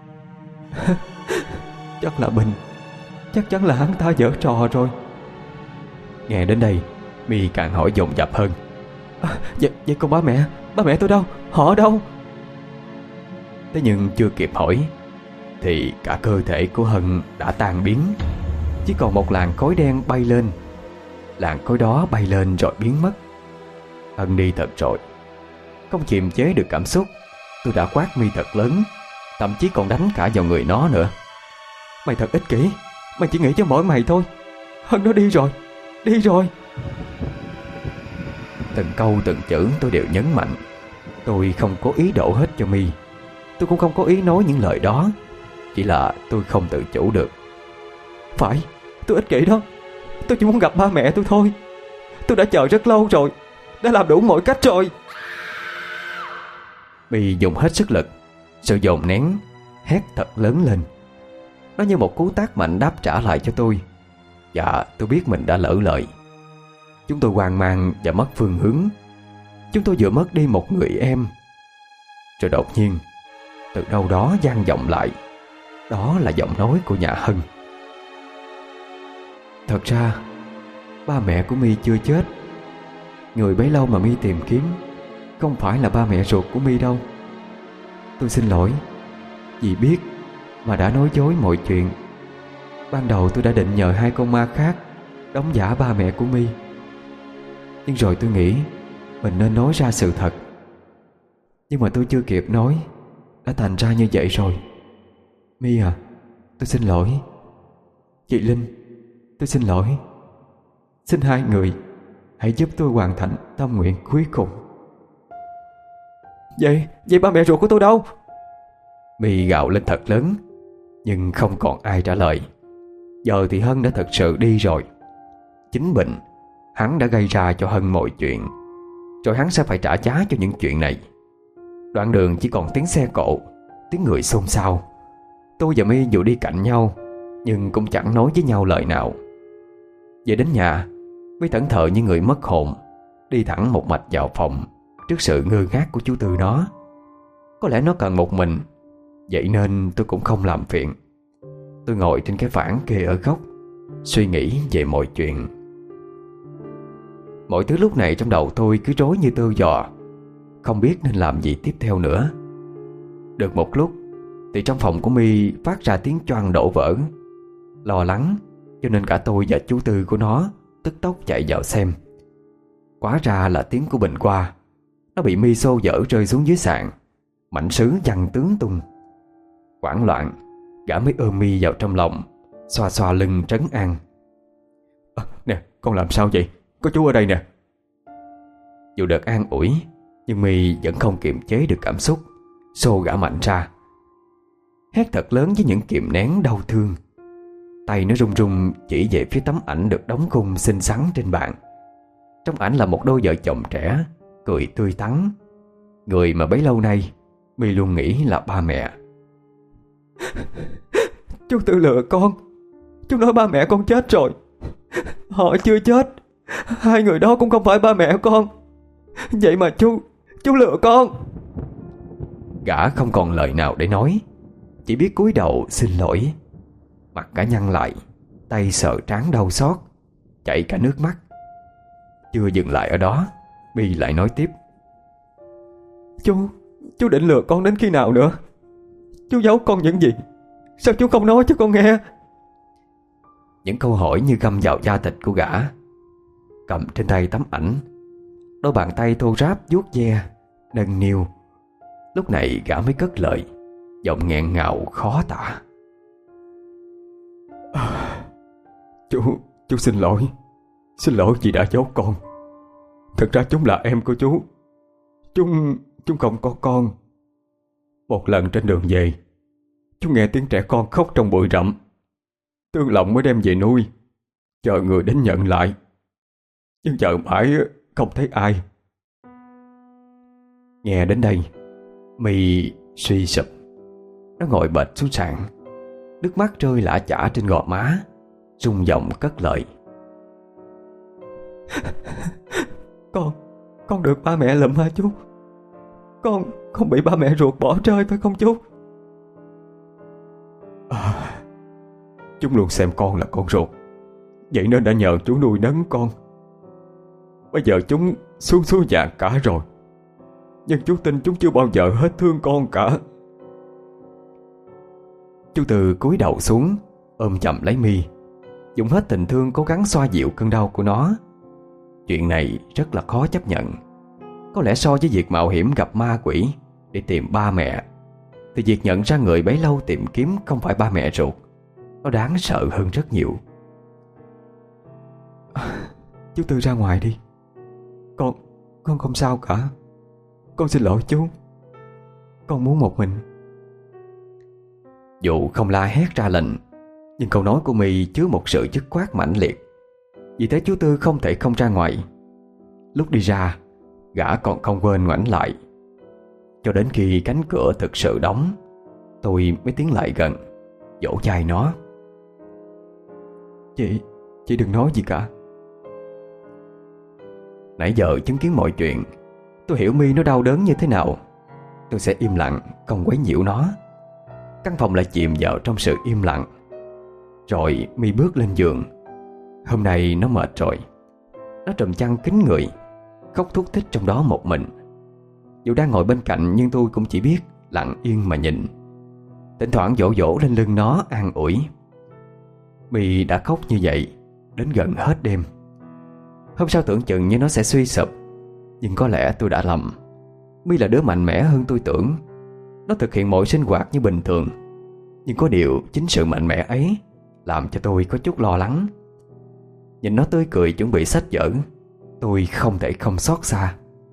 Chắc là Bình, chắc chắn là hắn ta giở trò rồi. Nghe đến đây, My càng hỏi dồn dập hơn. À, vậy, vậy còn ba mẹ, ba mẹ tôi đâu, họ ở đâu? Thế nhưng chưa kịp hỏi thì cả cơ thể của Hân đã tan biến. Chỉ còn một làn khói đen bay lên. Làn khói đó bay lên rồi biến mất. Hân đi thật rồi. Không kiềm chế được cảm xúc, tôi đã quát My thật lớn, thậm chí còn đánh cả vào người nó nữa. Mày thật ích kỷ, mày chỉ nghĩ cho mỗi mày thôi. Hân nó đi rồi, đi rồi. Từng câu từng chữ tôi đều nhấn mạnh. Tôi không có ý đổ hết cho My. Tôi cũng không có ý nói những lời đó. Chỉ là tôi không tự chủ được. Phải, tôi ích kỷ đó. Tôi chỉ muốn gặp ba mẹ tôi thôi. Tôi đã chờ rất lâu rồi, đã làm đủ mọi cách rồi. My dùng hết sức lực, sự dồn nén, hét thật lớn lên. Nó như một cú tát mạnh đáp trả lại cho tôi. Và tôi biết mình đã lỡ lời. Chúng tôi hoang mang và mất phương hướng. Chúng tôi vừa mất đi một người em. Rồi đột nhiên, từ đâu đó vang vọng lại. Đó là giọng nói của Nhã Hân. Thật ra ba mẹ của My chưa chết. Người bấy lâu mà My tìm kiếm không phải là ba mẹ ruột của My đâu. Tôi xin lỗi vì biết mà đã nói dối mọi chuyện. Ban đầu tôi đã định nhờ hai con ma khác đóng giả ba mẹ của My. Nhưng rồi tôi nghĩ mình nên nói ra sự thật. Nhưng mà tôi chưa kịp nói, đã thành ra như vậy rồi. My à, tôi xin lỗi. Chị Linh, tôi xin lỗi. Xin hai người hãy giúp tôi hoàn thành tâm nguyện cuối cùng. Vậy, vậy ba mẹ ruột của tôi đâu? My gào lên thật lớn, nhưng không còn ai trả lời. Giờ thì Hân đã thật sự đi rồi. Chính Bình, hắn đã gây ra cho Hân mọi chuyện, rồi hắn sẽ phải trả giá cho những chuyện này. Đoạn đường chỉ còn tiếng xe cộ, tiếng người xôn xao. Tôi và My dù đi cạnh nhau, nhưng cũng chẳng nói với nhau lời nào. Về đến nhà, My thẫn thờ như người mất hồn, đi thẳng một mạch vào phòng trước sự ngơ ngác của chú Tư nó. Có lẽ nó cần một mình, vậy nên tôi cũng không làm phiền. Tôi ngồi trên cái phản kê ở góc, suy nghĩ về mọi chuyện. Mọi thứ lúc này trong đầu tôi cứ rối như tơ giò, không biết nên làm gì tiếp theo nữa. Được một lúc thì trong phòng của My phát ra tiếng choang đổ vỡ. Lo lắng cho nên cả tôi và chú Tư của nó tức tốc chạy vào xem. Hóa ra là tiếng của Bình qua. Nó bị My xô dở rơi xuống dưới sàn, mảnh sứ văng tứ tung. Hoảng loạn, gã mới ôm My vào trong lòng, xoa xoa lưng trấn an. À, nè, con làm sao vậy? Có chú ở đây nè. Dù được an ủi, nhưng My vẫn không kiềm chế được cảm xúc, xô gã mạnh ra, hét thật lớn với những kìm nén đau thương. Tay nó run run chỉ về phía tấm ảnh được đóng khung xinh xắn trên bàn. Trong ảnh là một đôi vợ chồng trẻ, cười tươi tắn, người mà bấy lâu nay My luôn nghĩ là ba mẹ. Chú tự lừa con. Chú nói ba mẹ con chết rồi. Họ chưa chết. Hai người đó cũng không phải ba mẹ con. Vậy mà chú Chú lừa con. Gã không còn lời nào để nói, chỉ biết cúi đầu xin lỗi. Mặt cả nhăn lại, tay sợ trán đau xót, chảy cả nước mắt. Chưa dừng lại ở đó, My lại nói tiếp: Chú, chú định lừa con đến khi nào nữa? Chú giấu con những gì? Sao chú không nói cho con nghe? Những câu hỏi như găm vào da thịt của gã. Cầm trên tay tấm ảnh, đôi bàn tay thô ráp vuốt ve, nâng niu. Lúc này gã mới cất lời, giọng nghẹn ngào khó tả: à, Chú, chú xin lỗi. Xin lỗi vì đã giấu con. Thật ra chúng là em của chú. Chúng, chúng không có con. Một lần trên đường về, chú nghe tiếng trẻ con khóc trong bụi rậm. Tương lòng mới đem về nuôi, chờ người đến nhận lại. Nhưng chờ mãi không thấy ai. Nghe đến đây, My suy sụp. Nó ngồi bệt xuống sàn, nước mắt rơi lã chã trên gò má, rung giọng cất lời: Con, con được ba mẹ lụm hả chú? Con, con bị ba mẹ ruột bỏ rơi phải không chú? À, chúng luôn xem con là con ruột, vậy nên đã nhờ chú nuôi nấng con. Bây giờ chúng xuống xuống dạng cả rồi, nhưng chú tin chúng chưa bao giờ hết thương con cả. Chú Tư cúi đầu xuống, ôm chầm lấy My, dùng hết tình thương cố gắng xoa dịu cơn đau của nó. Chuyện này rất là khó chấp nhận. Có lẽ so với việc mạo hiểm gặp ma quỷ để tìm ba mẹ, thì việc nhận ra người bấy lâu tìm kiếm không phải ba mẹ ruột, nó đáng sợ hơn rất nhiều. à, Chú Tư ra ngoài đi. Con, con không sao cả. Con xin lỗi chú. Con muốn một mình. Dù không la hét ra lệnh, nhưng câu nói của My chứa một sự dứt khoát mãnh liệt. Vì thế chú Tư không thể không ra ngoài. Lúc đi ra, gã còn không quên ngoảnh lại. Cho đến khi cánh cửa thực sự đóng, tôi mới tiến lại gần, vỗ vai nó: Chị, chị đừng nói gì cả. Nãy giờ chứng kiến mọi chuyện, tôi hiểu My nó đau đớn như thế nào. Tôi sẽ im lặng, không quấy nhiễu nó. Căn phòng lại chìm vào trong sự im lặng. Rồi My bước lên giường. Hôm nay nó mệt rồi. Nó trùm chăn kín người, khóc thút thít trong đó một mình. Dù đang ngồi bên cạnh, nhưng tôi cũng chỉ biết lặng yên mà nhìn, thỉnh thoảng vỗ vỗ lên lưng nó an ủi. My đã khóc như vậy đến gần hết đêm. Hôm sau tưởng chừng như nó sẽ suy sụp, nhưng có lẽ tôi đã lầm. My là đứa mạnh mẽ hơn tôi tưởng. Nó thực hiện mọi sinh hoạt như bình thường. Nhưng có điều chính sự mạnh mẽ ấy làm cho tôi có chút lo lắng. Nhìn nó tươi cười chuẩn bị xách vở, tôi không thể không xót xa.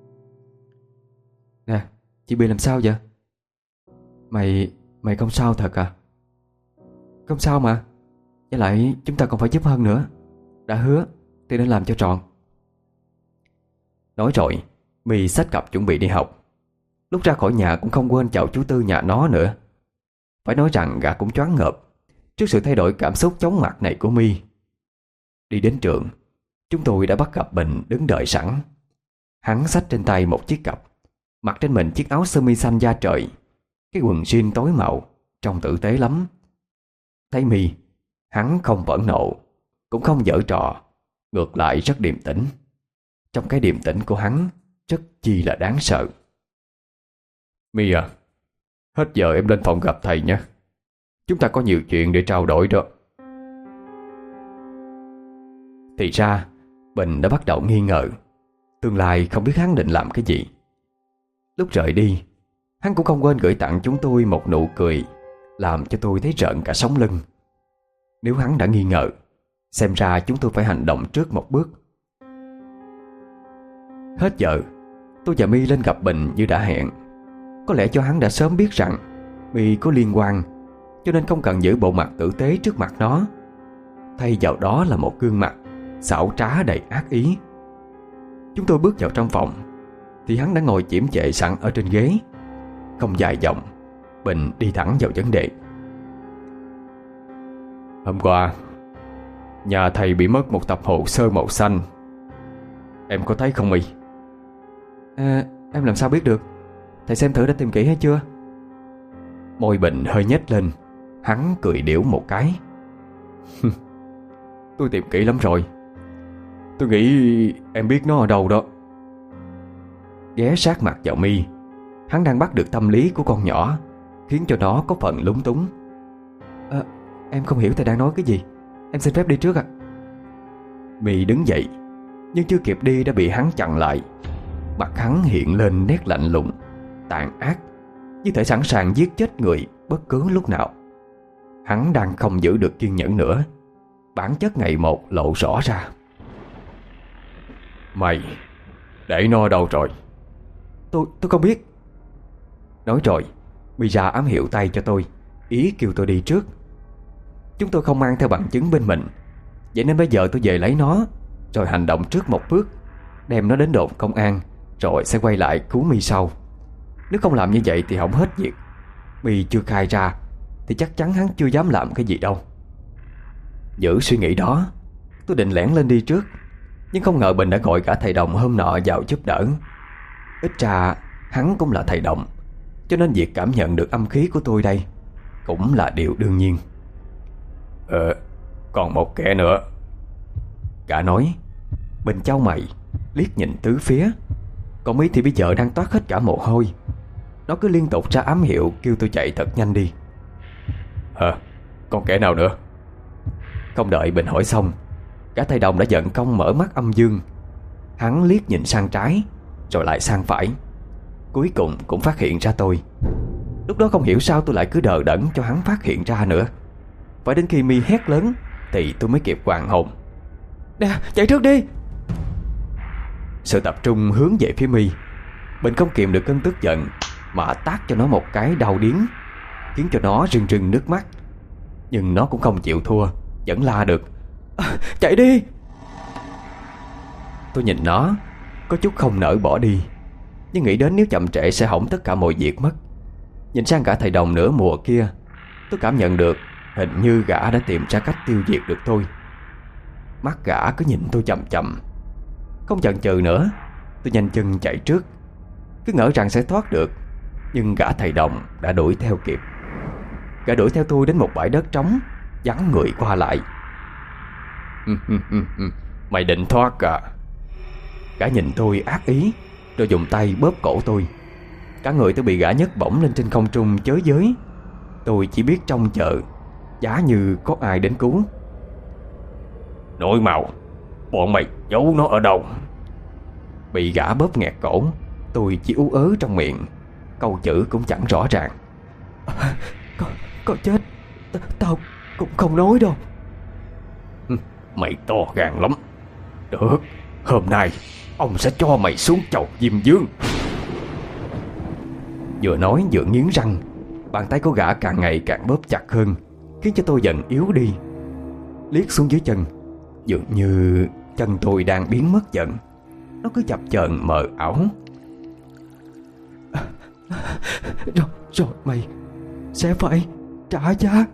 Nè, chị bị làm sao vậy? Mày, mày không sao thật à? Không sao mà. Với lại chúng ta còn phải giúp Hân nữa. Đã hứa thì nên làm cho trọn. Nói rồi, My xách cặp chuẩn bị đi học. Lúc ra khỏi nhà cũng không quên chào chú Tư nhà nó nữa. Phải nói rằng gã cũng choáng ngợp trước sự thay đổi cảm xúc chóng mặt này của My. Đi đến trường, chúng tôi đã bắt gặp Bình đứng đợi sẵn. Hắn xách trên tay một chiếc cặp, mặc trên mình chiếc áo sơ mi xanh da trời, cái quần jean tối màu, trông tử tế lắm. Thấy My, hắn không phẫn nộ, cũng không giở trò, ngược lại rất điềm tĩnh. Trong cái điềm tĩnh của hắn rất chi là đáng sợ. My à, hết giờ em lên phòng gặp thầy nhé. Chúng ta có nhiều chuyện để trao đổi đó. Thì ra Bình đã bắt đầu nghi ngờ tương lai không biết hắn định làm cái gì. Lúc rời đi, hắn cũng không quên gửi tặng chúng tôi một nụ cười làm cho tôi thấy rợn cả sống lưng. Nếu hắn đã nghi ngờ, xem ra chúng tôi phải hành động trước một bước. Hết giờ, tôi và My lên gặp Bình như đã hẹn. Có lẽ cho hắn đã sớm biết rằng My có liên quan, cho nên không cần giữ bộ mặt tử tế trước mặt nó. Thay vào đó là một gương mặt xảo trá đầy ác ý. Chúng tôi bước vào trong phòng thì hắn đã ngồi chiếm chệ sẵn ở trên ghế. Không dài dòng, Bình đi thẳng vào vấn đề. Hôm qua, nhà thầy bị mất một tập hồ sơ màu xanh. Em có thấy không My? À, em làm sao biết được? Thầy xem thử đã tìm kỹ hay chưa? Môi Bình hơi nhếch lên. Hắn cười điểu một cái. Tôi tìm kỹ lắm rồi. Tôi nghĩ em biết nó ở đâu đó. ghé sát mặt vào My. Hắn đang bắt được tâm lý của con nhỏ, khiến cho nó có phần lúng túng. à, Em không hiểu thầy đang nói cái gì. Em xin phép đi trước ạ. My đứng dậy, nhưng chưa kịp đi đã bị hắn chặn lại. Mặt hắn hiện lên nét lạnh lùng, tàn ác, như thể sẵn sàng giết chết người bất cứ lúc nào. Hắn đang không giữ được kiên nhẫn nữa. Bản chất ngày một lộ rõ ra. Mày để nó đâu rồi? Tôi tôi không biết. Nói rồi, Mira ám hiệu tay cho tôi, ý kêu tôi đi trước. Chúng tôi không mang theo bằng chứng bên mình, vậy nên bây giờ tôi về lấy nó, rồi hành động trước một bước, đem nó đến đồn công an, rồi sẽ quay lại cứu My sau. Nếu không làm như vậy thì hỏng hết việc. My chưa khai ra thì chắc chắn hắn chưa dám làm cái gì đâu. Giữ suy nghĩ đó, tôi định lẻn lên đi trước, nhưng không ngờ Bình đã gọi cả thầy Đồng hôm nọ vào giúp đỡ. Ít ra hắn cũng là thầy Đồng, cho nên việc cảm nhận được âm khí của tôi đây cũng là điều đương nhiên. Ờ, còn một kẻ nữa. Gã nói. Bình chau mày, liếc nhìn tứ phía. Còn My thì bây giờ đang toát hết cả mồ hôi. Nó cứ liên tục ra ám hiệu kêu tôi chạy thật nhanh đi. Hả? Còn kẻ nào nữa? Không đợi Bình hỏi xong, cả thầy Đồng đã giận công mở mắt âm dương. Hắn liếc nhìn sang trái, rồi lại sang phải. Cuối cùng cũng phát hiện ra tôi. Lúc đó không hiểu sao tôi lại cứ đờ đẫn cho hắn phát hiện ra nữa. Phải đến khi My hét lớn thì tôi mới kịp hoàn hồn. Nè, chạy trước đi! Sự tập trung hướng về phía My. Bình không kìm được cơn tức giận mà tát cho nó một cái đau điếng, khiến cho nó rưng rưng nước mắt. Nhưng nó cũng không chịu thua, vẫn la được. À, chạy đi! Tôi nhìn nó, có chút không nỡ bỏ đi, nhưng nghĩ đến nếu chậm trễ sẽ hỏng tất cả mọi việc mất. Nhìn sang cả thầy Đồng nửa mùa kia, tôi cảm nhận được hình như gã đã tìm ra cách tiêu diệt được tôi. Mắt gã cứ nhìn tôi chậm chậm. Không chần chừ nữa, tôi nhanh chân chạy trước, cứ ngỡ rằng sẽ thoát được. Nhưng gã thầy Đồng đã đuổi theo kịp. Gã đuổi theo tôi đến một bãi đất trống, vắng người qua lại. Mày định thoát à? Gã nhìn tôi ác ý, rồi dùng tay bóp cổ tôi. Cả người tôi bị gã nhấc bổng lên trên không trung chới giới. Tôi chỉ biết trông chờ, giá như có ai đến cứu. Nói mau, bọn mày giấu nó ở đâu? Bị gã bóp nghẹt cổ, tôi chỉ ú ớ trong miệng, câu chữ cũng chẳng rõ ràng. À, có, có chết, T tao cũng không nói đâu. Mày to gan lắm. Được, hôm nay ông sẽ cho mày xuống chầu Diêm Dương. Vừa nói vừa nghiến răng. Bàn tay của gã càng ngày càng bóp chặt hơn, khiến cho tôi dần yếu đi. Liếc xuống dưới chân, dường như chân tôi đang biến mất dần. Nó cứ chập chờn mờ ảo. Rồi, rồi mày sẽ phải trả giá.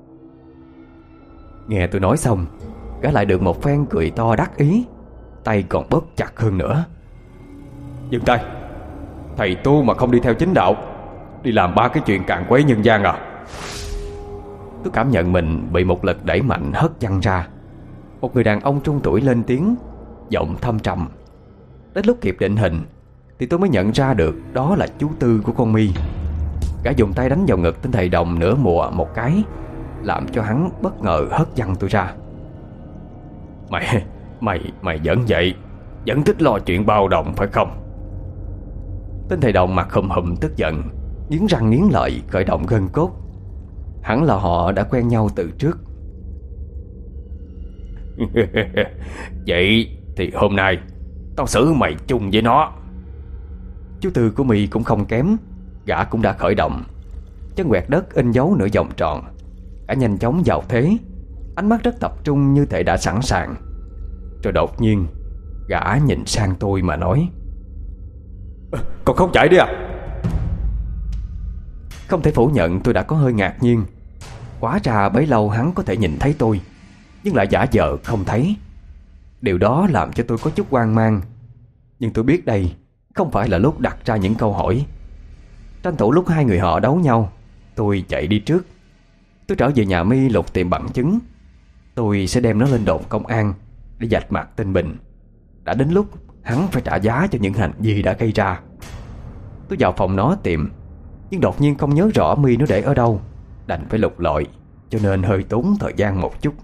Nghe tôi nói xong, gã lại được một phen cười to đắc ý, tay còn bóp chặt hơn nữa. Dừng tay. Thầy tu mà không đi theo chính đạo, đi làm ba cái chuyện càn quấy nhân gian à? Tôi cảm nhận mình bị một lực đẩy mạnh hất văng ra. Một người đàn ông trung tuổi lên tiếng, giọng thâm trầm. Đến lúc kịp định hình thì tôi mới nhận ra được đó là chú Tư của con My. Gã dùng tay đánh vào ngực tên thầy Đồng nửa mùa một cái, làm cho hắn bất ngờ hất văng tôi ra. Mày, mày, mày vẫn vậy, vẫn thích lo chuyện bao đồng phải không? Tên thầy Đồng mặt hùm hùm tức giận, nghiến răng nghiến lợi khởi động gân cốt. Hẳn là họ đã quen nhau từ trước. Vậy thì hôm nay tao xử mày chung với nó. Chú Tư của My cũng không kém. Gã cũng đã khởi động, chân quẹt đất in dấu nửa vòng tròn. Gã nhanh chóng vào thế, ánh mắt rất tập trung như thể đã sẵn sàng. Rồi đột nhiên gã nhìn sang tôi mà nói: Còn không chạy đi à? Không thể phủ nhận tôi đã có hơi ngạc nhiên. Quá ra bấy lâu hắn có thể nhìn thấy tôi, nhưng lại giả vờ không thấy. Điều đó làm cho tôi có chút hoang mang. Nhưng tôi biết đây không phải là lúc đặt ra những câu hỏi. Tranh thủ lúc hai người họ đấu nhau, tôi chạy đi trước. Tôi trở về nhà My lục tìm bằng chứng. Tôi sẽ đem nó lên đồn công an để vạch mặt tên Bình. Đã đến lúc hắn phải trả giá cho những hành vi đã gây ra. Tôi vào phòng nó tìm, nhưng đột nhiên không nhớ rõ mi nó để ở đâu, đành phải lục lọi, cho nên hơi tốn thời gian một chút.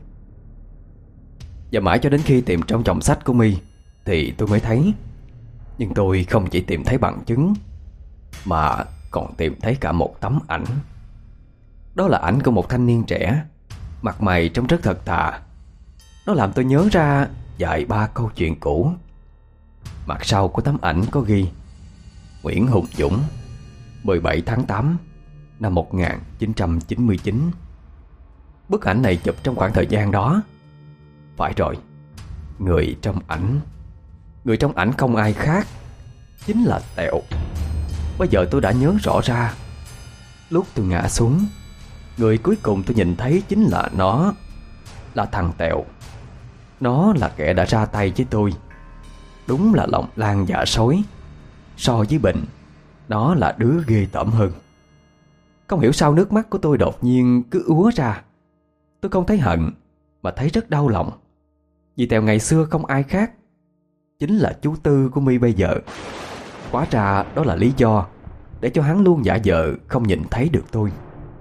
Và mãi cho đến khi tìm trong chồng sách của mi thì tôi mới thấy. Nhưng tôi không chỉ tìm thấy bằng chứng, mà còn tìm thấy cả một tấm ảnh. Đó là ảnh của một thanh niên trẻ, mặt mày trông rất thật thà. Nó làm tôi nhớ ra vài ba câu chuyện cũ. Mặt sau của tấm ảnh có ghi: Nguyễn Hùng Dũng, mười bảy tháng tám năm một nghìn chín trăm chín mươi chín. Bức ảnh này chụp trong khoảng thời gian đó. Phải rồi, người trong ảnh Người trong ảnh không ai khác, chính là Tẹo. Bây giờ tôi đã nhớ rõ ra. Lúc tôi ngã xuống, người cuối cùng tôi nhìn thấy chính là nó. Là thằng Tẹo. Nó là kẻ đã ra tay với tôi. Đúng là lòng lan dạ sói. So với Bình, nó là đứa ghê tởm hơn. Không hiểu sao nước mắt của tôi đột nhiên cứ úa ra. Tôi không thấy hận, mà thấy rất đau lòng. Vì Tèo ngày xưa không ai khác, chính là chú Tư của mi bây giờ. Hóa ra đó là lý do để cho hắn luôn giả vờ không nhìn thấy được tôi.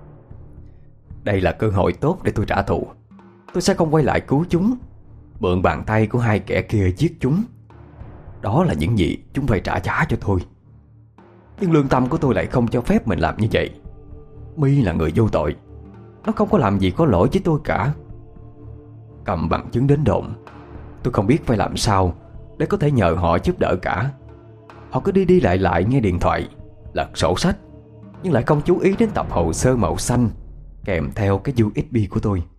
Đây là cơ hội tốt để tôi trả thù. Tôi sẽ không quay lại cứu chúng, mượn bàn tay của hai kẻ kia giết chúng. Đó là những gì chúng phải trả giá cho tôi. Nhưng lương tâm của tôi lại không cho phép mình làm như vậy. Mi là người vô tội, nó không có làm gì có lỗi với tôi cả. Cầm bằng chứng đến đồn, tôi không biết phải làm sao để có thể nhờ họ giúp đỡ cả. Họ cứ đi đi lại lại nghe điện thoại, lật sổ sách, nhưng lại không chú ý đến tập hồ sơ màu xanh kèm theo cái u ét bê của tôi.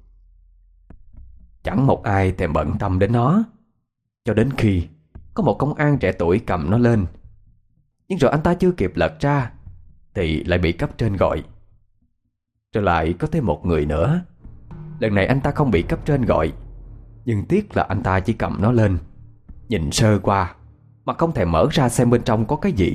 Chẳng một ai thèm bận tâm đến nó, cho đến khi có một công an trẻ tuổi cầm nó lên. Nhưng rồi anh ta chưa kịp lật ra thì lại bị cấp trên gọi. Rồi lại có thêm một người nữa. Lần này anh ta không bị cấp trên gọi, nhưng tiếc là anh ta chỉ cầm nó lên, nhìn sơ qua mà không thèm mở ra xem bên trong có cái gì.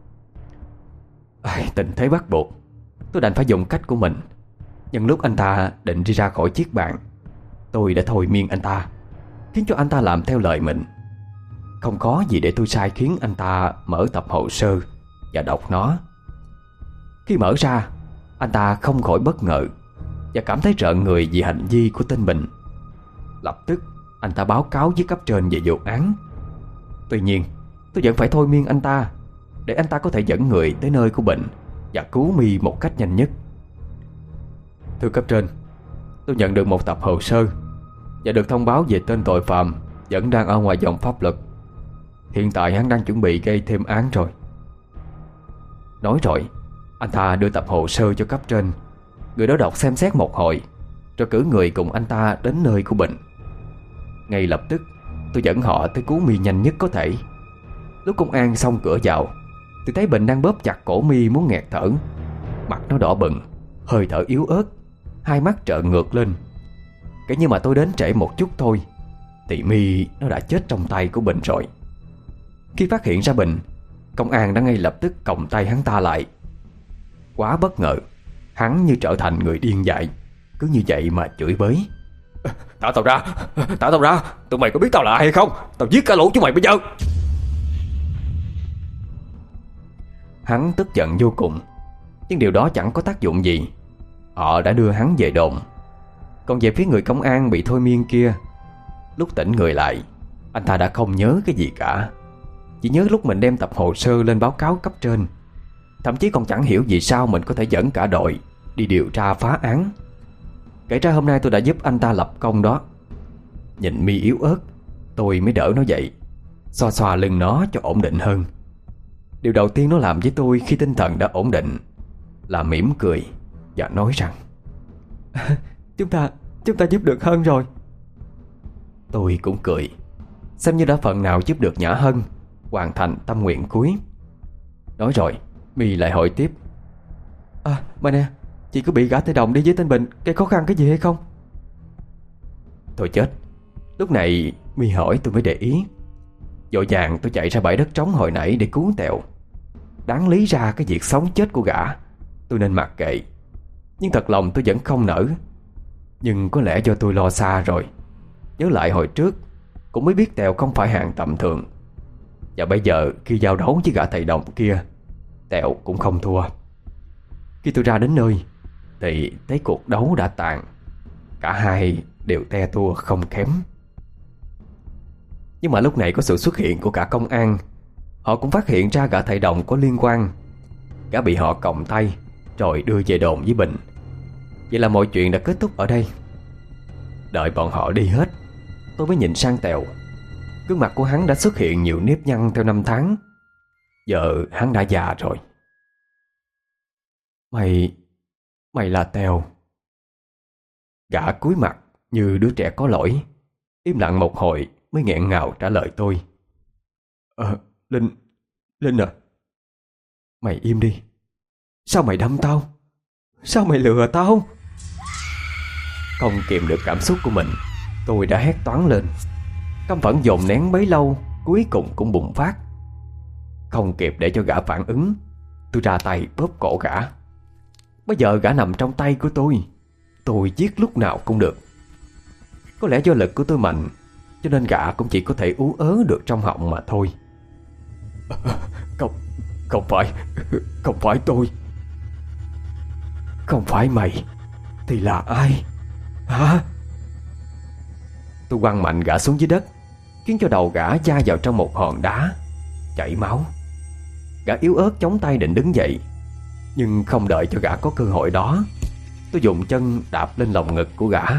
Ai, tình thế bắt buộc, tôi đành phải dùng cách của mình. Nhưng lúc anh ta định đi ra khỏi chiếc bàn, tôi đã thôi miên anh ta, khiến cho anh ta làm theo lời mình. Không có gì để tôi sai khiến anh ta mở tập hồ sơ và đọc nó. Khi mở ra, anh ta không khỏi bất ngờ và cảm thấy rợn người vì hành vi của tên Bình. Lập tức anh ta báo cáo với cấp trên về vụ án. Tuy nhiên tôi vẫn phải thôi miên anh ta, để anh ta có thể dẫn người tới nơi của Bình và cứu mi một cách nhanh nhất. Thưa cấp trên, tôi nhận được một tập hồ sơ và được thông báo về tên tội phạm vẫn đang ở ngoài vòng pháp luật. Hiện tại hắn đang chuẩn bị gây thêm án rồi. Nói rồi, anh ta đưa tập hồ sơ cho cấp trên. Người đó đọc xem xét một hồi, rồi cử người cùng anh ta đến nơi của Bình. Ngay lập tức tôi dẫn họ tới cứu mi nhanh nhất có thể. Lúc công an xong cửa vào thì thấy Bình đang bóp chặt cổ mi muốn nghẹt thở. Mặt nó đỏ bừng, hơi thở yếu ớt, hai mắt trợn ngược lên. Kể như mà tôi đến trễ một chút thôi thì mi nó đã chết trong tay của Bình rồi. Khi phát hiện ra Bình, công an đã ngay lập tức còng tay hắn ta lại. Quá bất ngờ, hắn như trở thành người điên dại, cứ như vậy mà chửi bới. Thả tao ra, thả tao ra, tụi mày có biết tao là ai hay không? Tao giết cả lũ chúng mày bây giờ. Hắn tức giận vô cùng, nhưng điều đó chẳng có tác dụng gì. Họ đã đưa hắn về đồn. Còn về phía người công an bị thôi miên kia, lúc tỉnh người lại, anh ta đã không nhớ cái gì cả. Chỉ nhớ lúc mình đem tập hồ sơ lên báo cáo cấp trên. Thậm chí còn chẳng hiểu vì sao mình có thể dẫn cả đội đi điều tra phá án. Kể ra hôm nay tôi đã giúp anh ta lập công đó. Nhìn mi yếu ớt, tôi mới đỡ nó dậy, xoa xoa lưng nó cho ổn định hơn. Điều đầu tiên nó làm với tôi khi tinh thần đã ổn định là mỉm cười và nói rằng Chúng ta, chúng ta giúp được Hân rồi. Tôi cũng cười, xem như đã phần nào giúp được Nhã Hân hoàn thành tâm nguyện cuối. Nói rồi mi lại hỏi tiếp: À mà nè, chị có bị gã Tây Đồng đi với tên Bình gây khó khăn cái gì hay không? Thôi chết. Lúc này mi hỏi tôi mới để ý. Vội vàng tôi chạy ra bãi đất trống hồi nãy để cứu Tèo. Đáng lý ra cái việc sống chết của gã tôi nên mặc kệ, nhưng thật lòng tôi vẫn không nỡ. Nhưng có lẽ do tôi lo xa rồi. Nhớ lại hồi trước cũng mới biết Tèo không phải hạng tầm thường. Và bây giờ khi giao đấu với gã thầy đồng kia, Tèo cũng không thua. Khi tôi ra đến nơi thì thấy cuộc đấu đã tàn. Cả hai đều te tua không kém. Nhưng mà lúc này có sự xuất hiện của cả công an. Họ cũng phát hiện ra gã thầy đồng có liên quan. Gã bị họ còng tay rồi đưa về đồn với Bình. Vậy là mọi chuyện đã kết thúc ở đây. Đợi bọn họ đi hết, tôi mới nhìn sang Tèo. Gương mặt của hắn đã xuất hiện nhiều nếp nhăn theo năm tháng. Giờ hắn đã già rồi. Mày... Mày là Tèo? Gã cúi mặt như đứa trẻ có lỗi, im lặng một hồi mới nghẹn ngào trả lời tôi. Ờ, Linh... Linh à? Mày im đi. Sao mày đâm tao? Sao mày lừa tao? Không kìm được cảm xúc của mình, tôi đã hét toáng lên. Căm phẫn dồn nén bấy lâu cuối cùng cũng bùng phát. Không kịp để cho gã phản ứng, tôi ra tay bóp cổ gã. Bây giờ gã nằm trong tay của tôi, tôi giết lúc nào cũng được. Có lẽ do lực của tôi mạnh, cho nên gã cũng chỉ có thể ú ớ được trong họng mà thôi. Không, không phải, không phải tôi. Không phải mày thì là ai hả? Tôi quăng mạnh gã xuống dưới đất, khiến cho đầu gã va vào trong một hòn đá, chảy máu. Gã yếu ớt chống tay định đứng dậy, nhưng không đợi cho gã có cơ hội đó, tôi dùng chân đạp lên lồng ngực của gã.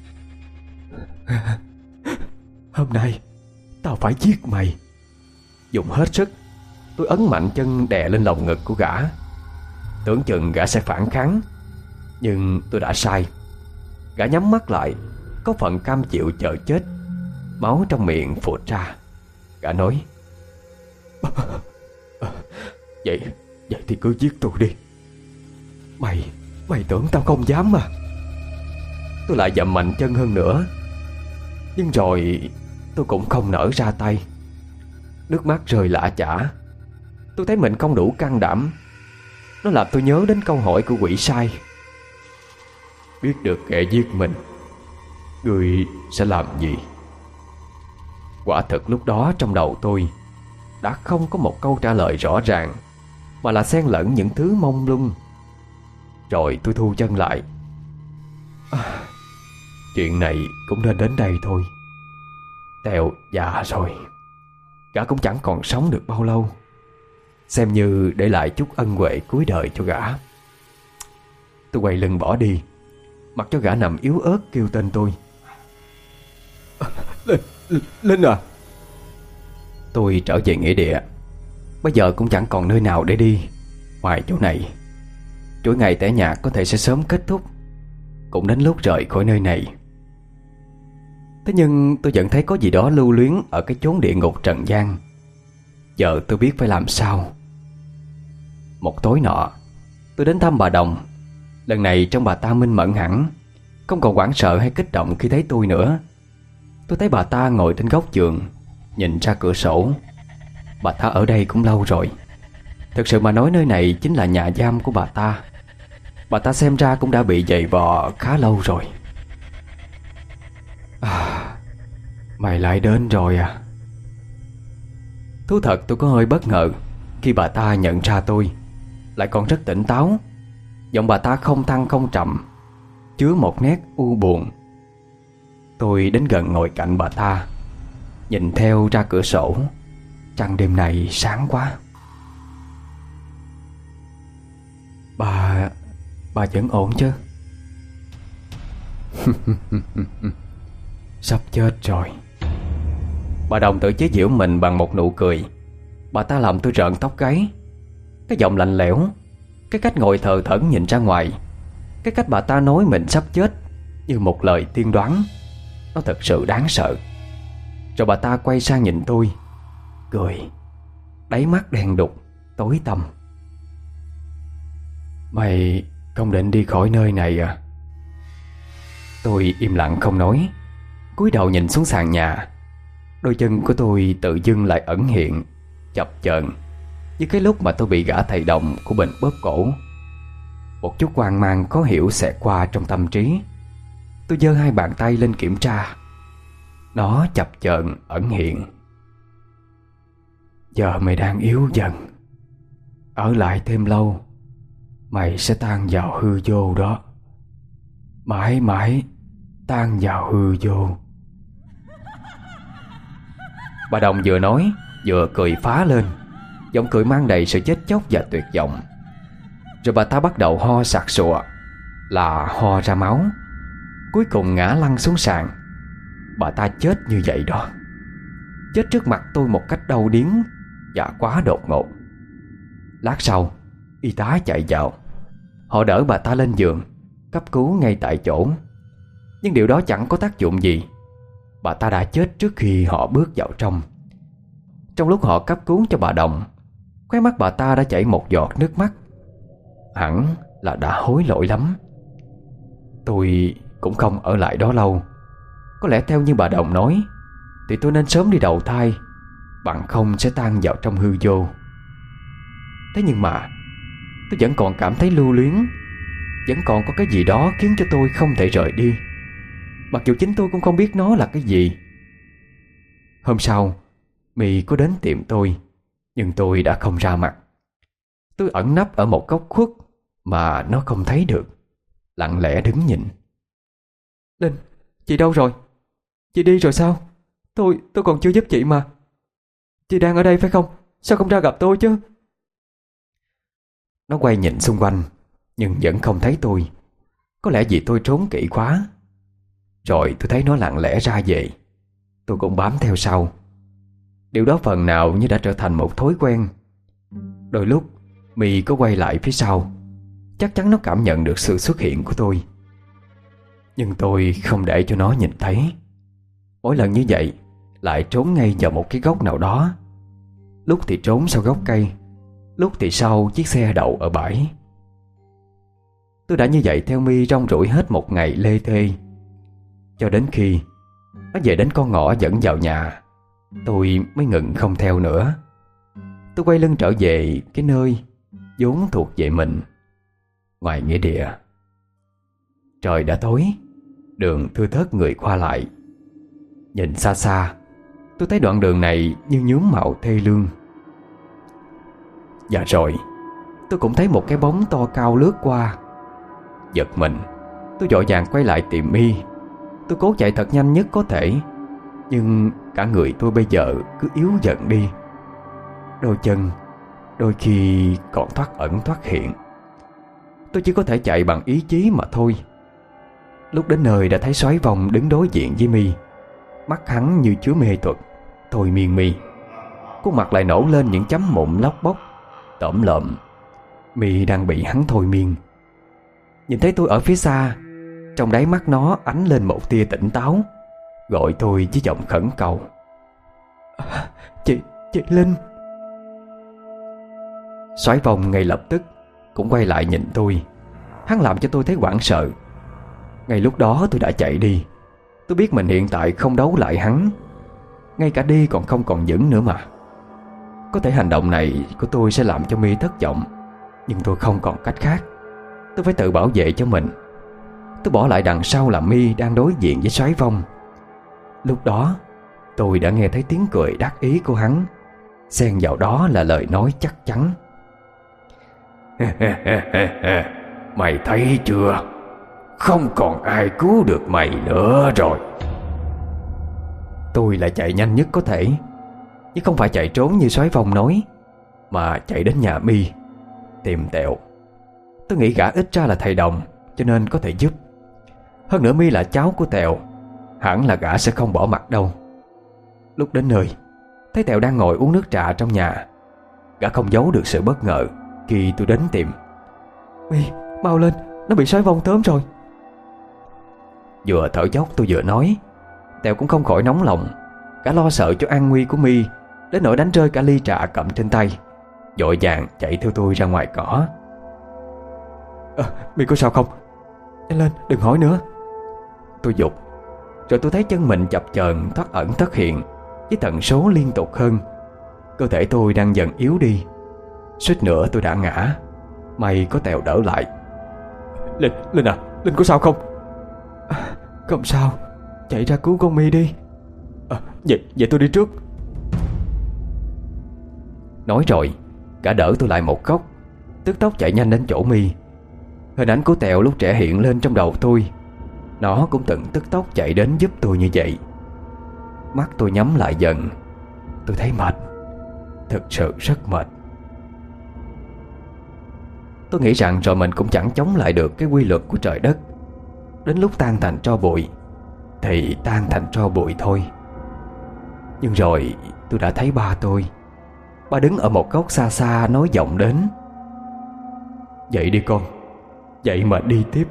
Hôm nay tao phải giết mày. Dùng hết sức, tôi ấn mạnh chân đè lên lồng ngực của gã. Tưởng chừng gã sẽ phản kháng, nhưng tôi đã sai. Gã nhắm mắt lại, có phần cam chịu chờ chết. Máu trong miệng phụt ra. Gã nói: Vậy, vậy thì cứ giết tôi đi. Mày, mày tưởng tao không dám à? Tôi lại dậm mạnh chân hơn nữa, nhưng rồi tôi cũng không nỡ ra tay. Nước mắt rơi lã chã. Tôi thấy mình không đủ can đảm. Nó làm tôi nhớ đến câu hỏi của quỷ sai: biết được kẻ giết mình, người sẽ làm gì? Quả thực lúc đó trong đầu tôi đã không có một câu trả lời rõ ràng, mà là xen lẫn những thứ mông lung. Rồi tôi thu chân lại. à, Chuyện này cũng nên đến đây thôi. Tèo già rồi, gã cũng chẳng còn sống được bao lâu. Xem như để lại chút ân huệ cuối đời cho gã. Tôi quay lưng bỏ đi, mặc cho gã nằm yếu ớt kêu tên tôi. Linh, Linh à! Tôi trở về nghĩa địa. Bây giờ cũng chẳng còn nơi nào để đi ngoài chỗ này. Chuỗi ngày tẻ nhạt có thể sẽ sớm kết thúc, cũng đến lúc rời khỏi nơi này. Thế nhưng tôi vẫn thấy có gì đó lưu luyến ở cái chốn địa ngục trần gian. Giờ tôi biết phải làm sao. Một tối nọ, tôi đến thăm bà Đồng. Lần này trông bà ta minh mẫn hẳn, không còn hoảng sợ hay kích động khi thấy tôi nữa. Tôi thấy bà ta ngồi trên góc giường, nhìn ra cửa sổ. Bà ta ở đây cũng lâu rồi. Thực sự mà nói, nơi này chính là nhà giam của bà ta. Bà ta xem ra cũng đã bị giày vò khá lâu rồi. À, mày lại đến rồi à? Thú thật tôi có hơi bất ngờ khi bà ta nhận ra tôi, lại còn rất tỉnh táo. Giọng bà ta không thăng không trầm, chứa một nét u buồn. Tôi đến gần ngồi cạnh bà ta, nhìn theo ra cửa sổ. Trăng đêm này sáng quá. Bà... bà vẫn ổn chứ? Sắp chết rồi. Bà Đồng tự chế giễu mình bằng một nụ cười. Bà ta làm tôi rợn tóc gáy. Cái giọng lạnh lẽo, cái cách ngồi thờ thẫn nhìn ra ngoài, cái cách bà ta nói mình sắp chết như một lời tiên đoán, nó thật sự đáng sợ. Rồi bà ta quay sang nhìn tôi, cười, đáy mắt đen đục, tối tăm. Mày không định đi khỏi nơi này à? Tôi im lặng không nói, cúi đầu nhìn xuống sàn nhà. Đôi chân của tôi tự dưng lại ẩn hiện, chập chờn như cái lúc mà tôi bị gã thầy Đồng của Bình bóp cổ. Một chút hoang mang khó hiểu xẹt qua trong tâm trí. Tôi giơ hai bàn tay lên kiểm tra. Nó chập chờn ẩn hiện. Giờ mày đang yếu dần. Ở lại thêm lâu mày sẽ tan vào hư vô đó. Mãi mãi tan vào hư vô. Bà Đồng vừa nói vừa cười phá lên, giọng cười mang đầy sự chết chóc và tuyệt vọng. Rồi bà ta bắt đầu ho sặc sụa, là ho ra máu, cuối cùng ngã lăn xuống sàn. Bà ta chết như vậy đó. Chết trước mặt tôi một cách đau điếng và quá đột ngột. Lát sau y tá chạy vào. Họ đỡ bà ta lên giường cấp cứu ngay tại chỗ. Nhưng điều đó chẳng có tác dụng gì. Bà ta đã chết trước khi họ bước vào trong. Trong lúc họ cấp cứu cho bà Đồng, khóe mắt bà ta đã chảy một giọt nước mắt. Hẳn là đã hối lỗi lắm. Tôi cũng không ở lại đó lâu. Có lẽ theo như bà Đồng nói thì tôi nên sớm đi đầu thai, bằng không sẽ tan vào trong hư vô. Thế nhưng mà tôi vẫn còn cảm thấy lưu luyến. Vẫn còn có cái gì đó khiến cho tôi không thể rời đi, mặc dù chính tôi cũng không biết nó là cái gì. Hôm sau My có đến tìm tôi, nhưng tôi đã không ra mặt. Tôi ẩn nấp ở một góc khuất mà nó không thấy được, lặng lẽ đứng nhìn. Linh, chị đâu rồi? Chị đi rồi sao? Tôi, tôi còn chưa giúp chị mà. Chị đang ở đây phải không? Sao không ra gặp tôi chứ? Nó quay nhìn xung quanh nhưng vẫn không thấy tôi. Có lẽ vì tôi trốn kỹ quá. Rồi tôi thấy nó lặng lẽ ra về. Tôi cũng bám theo sau. Điều đó phần nào như đã trở thành một thói quen. Đôi lúc My có quay lại phía sau, chắc chắn nó cảm nhận được sự xuất hiện của tôi. Nhưng tôi không để cho nó nhìn thấy. Mỗi lần như vậy lại trốn ngay vào một cái góc nào đó. Lúc thì trốn sau gốc cây, lúc thì sau chiếc xe đậu ở bãi. Tôi đã như vậy theo My rong ruổi hết một ngày lê thê, cho đến khi nó về đến con ngõ dẫn vào nhà, tôi mới ngừng không theo nữa. Tôi quay lưng trở về cái nơi vốn thuộc về mình, ngoài nghĩa địa. Trời đã tối, đường thưa thớt người qua lại. Nhìn xa xa, tôi thấy đoạn đường này như nhuốm màu thê lương. Và rồi tôi cũng thấy một cái bóng to cao lướt qua. Giật mình, tôi vội vàng quay lại tìm My. Tôi cố chạy thật nhanh nhất có thể, nhưng cả người tôi bây giờ cứ yếu dần đi. Đôi chân đôi khi còn thoát ẩn thoát hiện. Tôi chỉ có thể chạy bằng ý chí mà thôi. Lúc đến nơi đã thấy Soái Vong đứng đối diện với My. Mắt hắn như chứa mê thuật, thôi miên My. Khuôn mặt lại nổ lên những chấm mụn lóc bóc, tởm lợm. My đang bị hắn thôi miên. Nhìn thấy tôi ở phía xa, trong đáy mắt nó ánh lên một tia tỉnh táo, gọi tôi với giọng khẩn cầu: à, Chị, chị Linh. Soái Vong ngay lập tức cũng quay lại nhìn tôi. Hắn làm cho tôi thấy hoảng sợ. Ngay lúc đó tôi đã chạy đi. Tôi biết mình hiện tại không đấu lại hắn. Ngay cả đi còn không còn vững nữa mà. Có thể hành động này của tôi sẽ làm cho My thất vọng, nhưng tôi không còn cách khác. Tôi phải tự bảo vệ cho mình. Tôi bỏ lại đằng sau là My đang đối diện với Soái Vong. Lúc đó tôi đã nghe thấy tiếng cười đắc ý của hắn, xen vào đó là lời nói chắc chắn: Mày thấy chưa? Không còn ai cứu được mày nữa rồi. Tôi lại chạy nhanh nhất có thể, nhưng không phải chạy trốn như Soái Vong nói, mà chạy đến nhà My tìm Tẹo. Tôi nghĩ gã ít ra là thầy Đồng, cho nên có thể giúp. Hơn nữa My là cháu của Tẹo, hẳn là gã sẽ không bỏ mặt đâu. Lúc đến nơi, thấy Tẹo đang ngồi uống nước trà trong nhà. Gã không giấu được sự bất ngờ khi tôi đến tìm. My, mau lên, nó bị Soái Vong tóm rồi. Vừa thở dốc tôi vừa nói. Tẹo cũng không khỏi nóng lòng. Gã lo sợ cho an nguy của My, đến nỗi đánh rơi cả ly trà cầm trên tay, vội vàng chạy theo tôi ra ngoài cỏ. À, My có sao không? Nhanh lên, đừng hỏi nữa. Tôi dục. Rồi tôi thấy chân mình chập chờn thoát ẩn thoát hiện với tần số liên tục hơn. Cơ thể tôi đang dần yếu đi. Suýt nữa tôi đã ngã. May có Tẹo đỡ lại. Linh, Linh à, Linh có sao không? À, không sao. Chạy ra cứu con My đi. À, vậy, vậy tôi đi trước. Nói rồi, gã đỡ tôi lại một góc, tức tốc chạy nhanh đến chỗ My. Hình ảnh của Tèo lúc trẻ hiện lên trong đầu tôi. Nó cũng từng tức tốc chạy đến giúp tôi như vậy. Mắt tôi nhắm lại dần. Tôi thấy mệt, thực sự rất mệt. Tôi nghĩ rằng rồi mình cũng chẳng chống lại được cái quy luật của trời đất. Đến lúc tan thành tro bụi thì tan thành tro bụi thôi. Nhưng rồi tôi đã thấy ba tôi. Ba đứng ở một góc xa xa nói giọng đến: "Dậy đi con, dậy mà đi tiếp."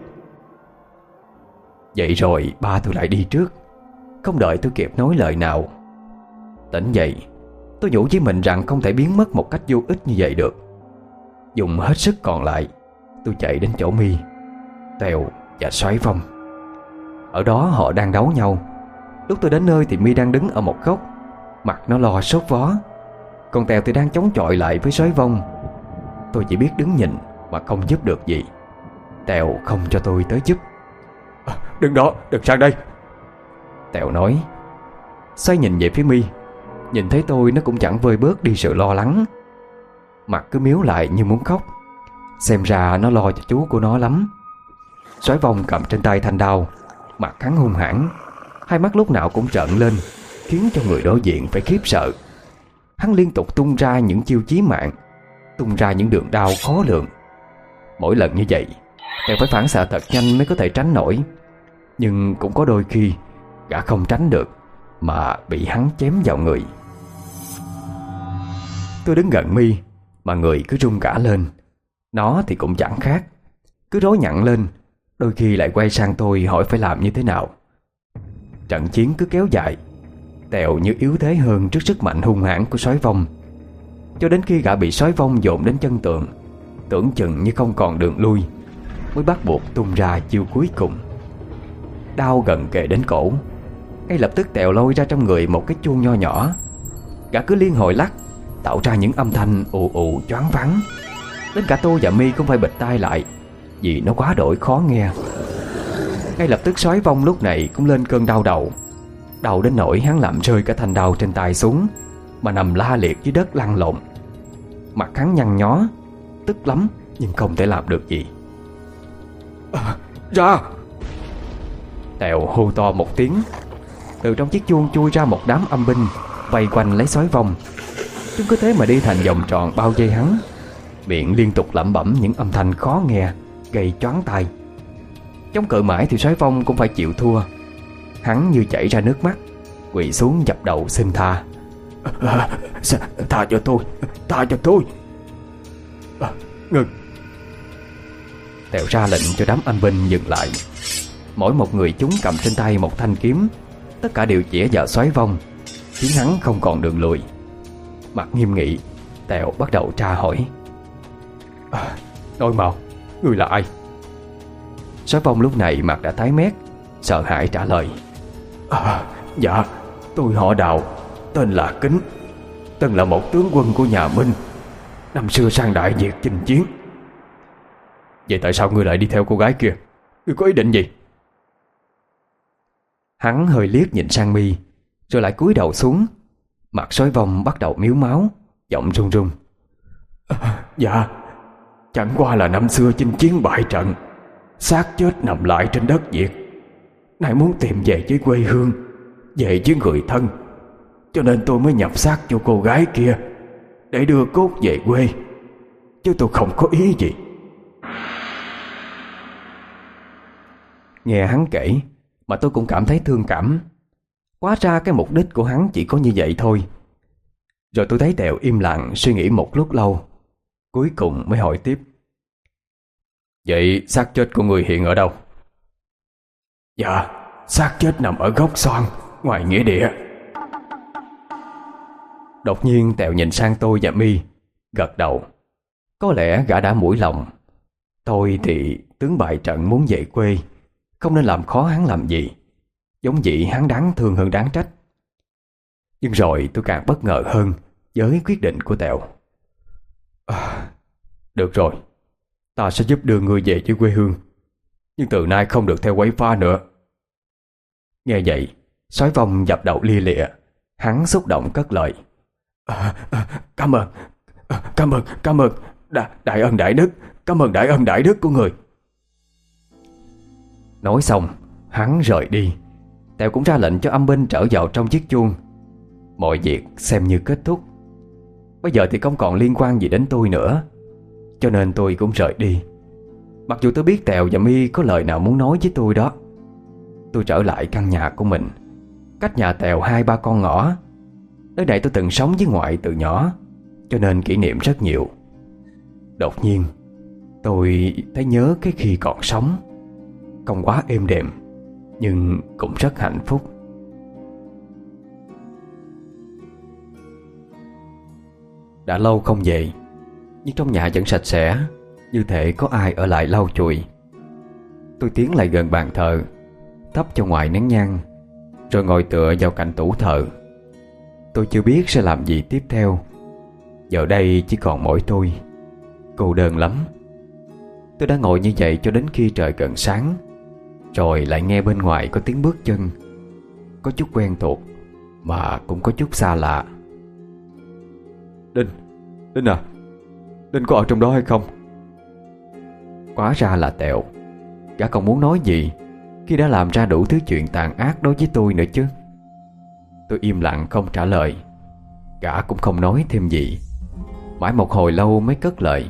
Vậy rồi ba tôi lại đi trước, không đợi tôi kịp nói lời nào. Tỉnh dậy, tôi nhủ với mình rằng không thể biến mất một cách vô ích như vậy được. Dùng hết sức còn lại, tôi chạy đến chỗ My, Tèo và Soái Phong. Ở đó họ đang đấu nhau. Lúc tôi đến nơi thì My đang đứng ở một góc, mặt nó lo sốt vó. Còn Tèo thì đang chống chọi lại với Soái Phong. Tôi chỉ biết đứng nhìn mà không giúp được gì. Tèo không cho tôi tới giúp. à, "Đừng đó, đừng sang đây," Tèo nói. Xoay nhìn về phía My, nhìn thấy tôi nó cũng chẳng vơi bớt đi sự lo lắng. Mặt cứ miếu lại như muốn khóc. Xem ra nó lo cho chú của nó lắm. Soái Phong cầm trên tay thanh đao, mặt hắn hung hãn, hai mắt lúc nào cũng trợn lên, khiến cho người đối diện phải khiếp sợ. Hắn liên tục tung ra những chiêu chí mạng, tung ra những đường đao khó lường. Mỗi lần như vậy, Tèo phải phản xạ thật nhanh mới có thể tránh nổi. Nhưng cũng có đôi khi gã không tránh được mà bị hắn chém vào người. Tôi đứng gần My mà người cứ run cả lên. Nó thì cũng chẳng khác, cứ rối nhặng lên, đôi khi lại quay sang tôi hỏi phải làm như thế nào. Trận chiến cứ kéo dài. Tèo như yếu thế hơn trước sức mạnh hung hãn của Soái Phong, cho đến khi gã bị Soái Phong dồn đến chân tường, tưởng chừng như không còn đường lui, mới bắt buộc tung ra chiêu cuối cùng. Đao gần kề đến cổ, ngay lập tức Tèo lôi ra trong người một cái chuông nho nhỏ. Gã cứ liên hồi lắc, tạo ra những âm thanh ù ù choáng váng. Đến cả tôi và My cũng phải bịt tai lại, vì nó quá đổi khó nghe. Ngay lập tức Soái Phong lúc này cũng lên cơn đau đầu. Đau đến nỗi hắn làm rơi cả thanh đao trên tay xuống, mà nằm la liệt dưới đất lăn lộn. Mặt hắn nhăn nhó, tức lắm nhưng không thể làm được gì. à, "Ra!" Tèo hô to một tiếng. Từ trong chiếc chuông chui ra một đám âm binh, vây quanh lấy Soái Phong. Chúng cứ thế mà đi thành vòng tròn bao vây hắn, miệng liên tục lẩm bẩm những âm thanh khó nghe, gây choáng tai. Chống cự mãi thì Soái Phong cũng phải chịu thua. Hắn như chảy ra nước mắt, quỳ xuống dập đầu xin tha. à, "Tha cho tôi, tha cho tôi." à, "Ngừng." Tèo ra lệnh cho đám anh binh dừng lại. Mỗi một người chúng cầm trên tay một thanh kiếm, tất cả đều chĩa vào Soái Phong, khiến hắn không còn đường lùi. Mặt nghiêm nghị, Tèo bắt đầu tra hỏi. à, "Nói mau, ngươi là ai?" Soái Phong lúc này mặt đã tái mét, sợ hãi trả lời. à, "Dạ, tôi họ Đào, tên là Kính, từng là một tướng quân của nhà Minh, năm xưa sang Đại Việt chinh chiến." "Vậy tại sao ngươi lại đi theo cô gái kia? Ngươi có ý định gì?" Hắn hơi liếc nhìn sang My, rồi lại cúi đầu xuống. Mặt Soái Phong bắt đầu miếu máu, giọng run run. à, "Dạ, chẳng qua là năm xưa chinh chiến bại trận, xác chết nằm lại trên đất Việt, nay muốn tìm về với quê hương, về với người thân, cho nên tôi mới nhập xác cho cô gái kia để đưa cốt về quê, chứ tôi không có ý gì." Nghe hắn kể mà tôi cũng cảm thấy thương cảm. Hóa ra cái mục đích của hắn chỉ có như vậy thôi. Rồi tôi thấy Tèo im lặng suy nghĩ một lúc lâu, cuối cùng mới hỏi tiếp. "Vậy xác chết của người hiện ở đâu?" "Dạ, xác chết nằm ở góc xoan ngoài nghĩa địa." Đột nhiên Tèo nhìn sang tôi và My, gật đầu. Có lẽ gã đã mũi lòng. Tôi thì tướng bại trận muốn về quê, không nên làm khó hắn làm gì. Giống vậy hắn đáng thương hơn đáng trách. Nhưng rồi tôi càng bất ngờ hơn với quyết định của Tèo. à, "Được rồi, ta sẽ giúp đưa người về với quê hương, nhưng từ nay không được theo quấy phá nữa." Nghe vậy, Soái Phong dập đầu lia lịa. Hắn xúc động cất lời. à, à, "Cảm ơn, À, cảm ơn, cảm ơn đại, đại ân đại đức. Cảm ơn đại ân đại đức của người. Nói xong hắn rời đi. Tèo cũng ra lệnh cho âm binh trở vào trong chiếc chuông. Mọi việc xem như kết thúc. Bây giờ thì không còn liên quan gì đến tôi nữa, cho nên tôi cũng rời đi. Mặc dù tôi biết Tèo và My có lời nào muốn nói với tôi đó. Tôi trở lại căn nhà của mình, cách nhà Tèo hai ba con ngõ. Nơi này tôi từng sống với ngoại từ nhỏ, cho nên kỷ niệm rất nhiều. Đột nhiên tôi thấy nhớ cái khi còn sống. Không quá êm đềm, nhưng cũng rất hạnh phúc. Đã lâu không về, nhưng trong nhà vẫn sạch sẽ, như thể có ai ở lại lau chùi. Tôi tiến lại gần bàn thờ, thắp cho ngoại nén nhang, rồi ngồi tựa vào cạnh tủ thờ. Tôi chưa biết sẽ làm gì tiếp theo. Giờ đây chỉ còn mỗi tôi, cô đơn lắm. Tôi đã ngồi như vậy cho đến khi trời gần sáng, rồi lại nghe bên ngoài có tiếng bước chân. Có chút quen thuộc, mà cũng có chút xa lạ. Đinh, Đinh à, Đinh có ở trong đó hay không? Hóa ra là Tèo. Gã còn muốn nói gì khi đã làm ra đủ thứ chuyện tàn ác đối với tôi nữa chứ. Tôi im lặng không trả lời. Gã cũng không nói thêm gì. Mãi một hồi lâu mới cất lời.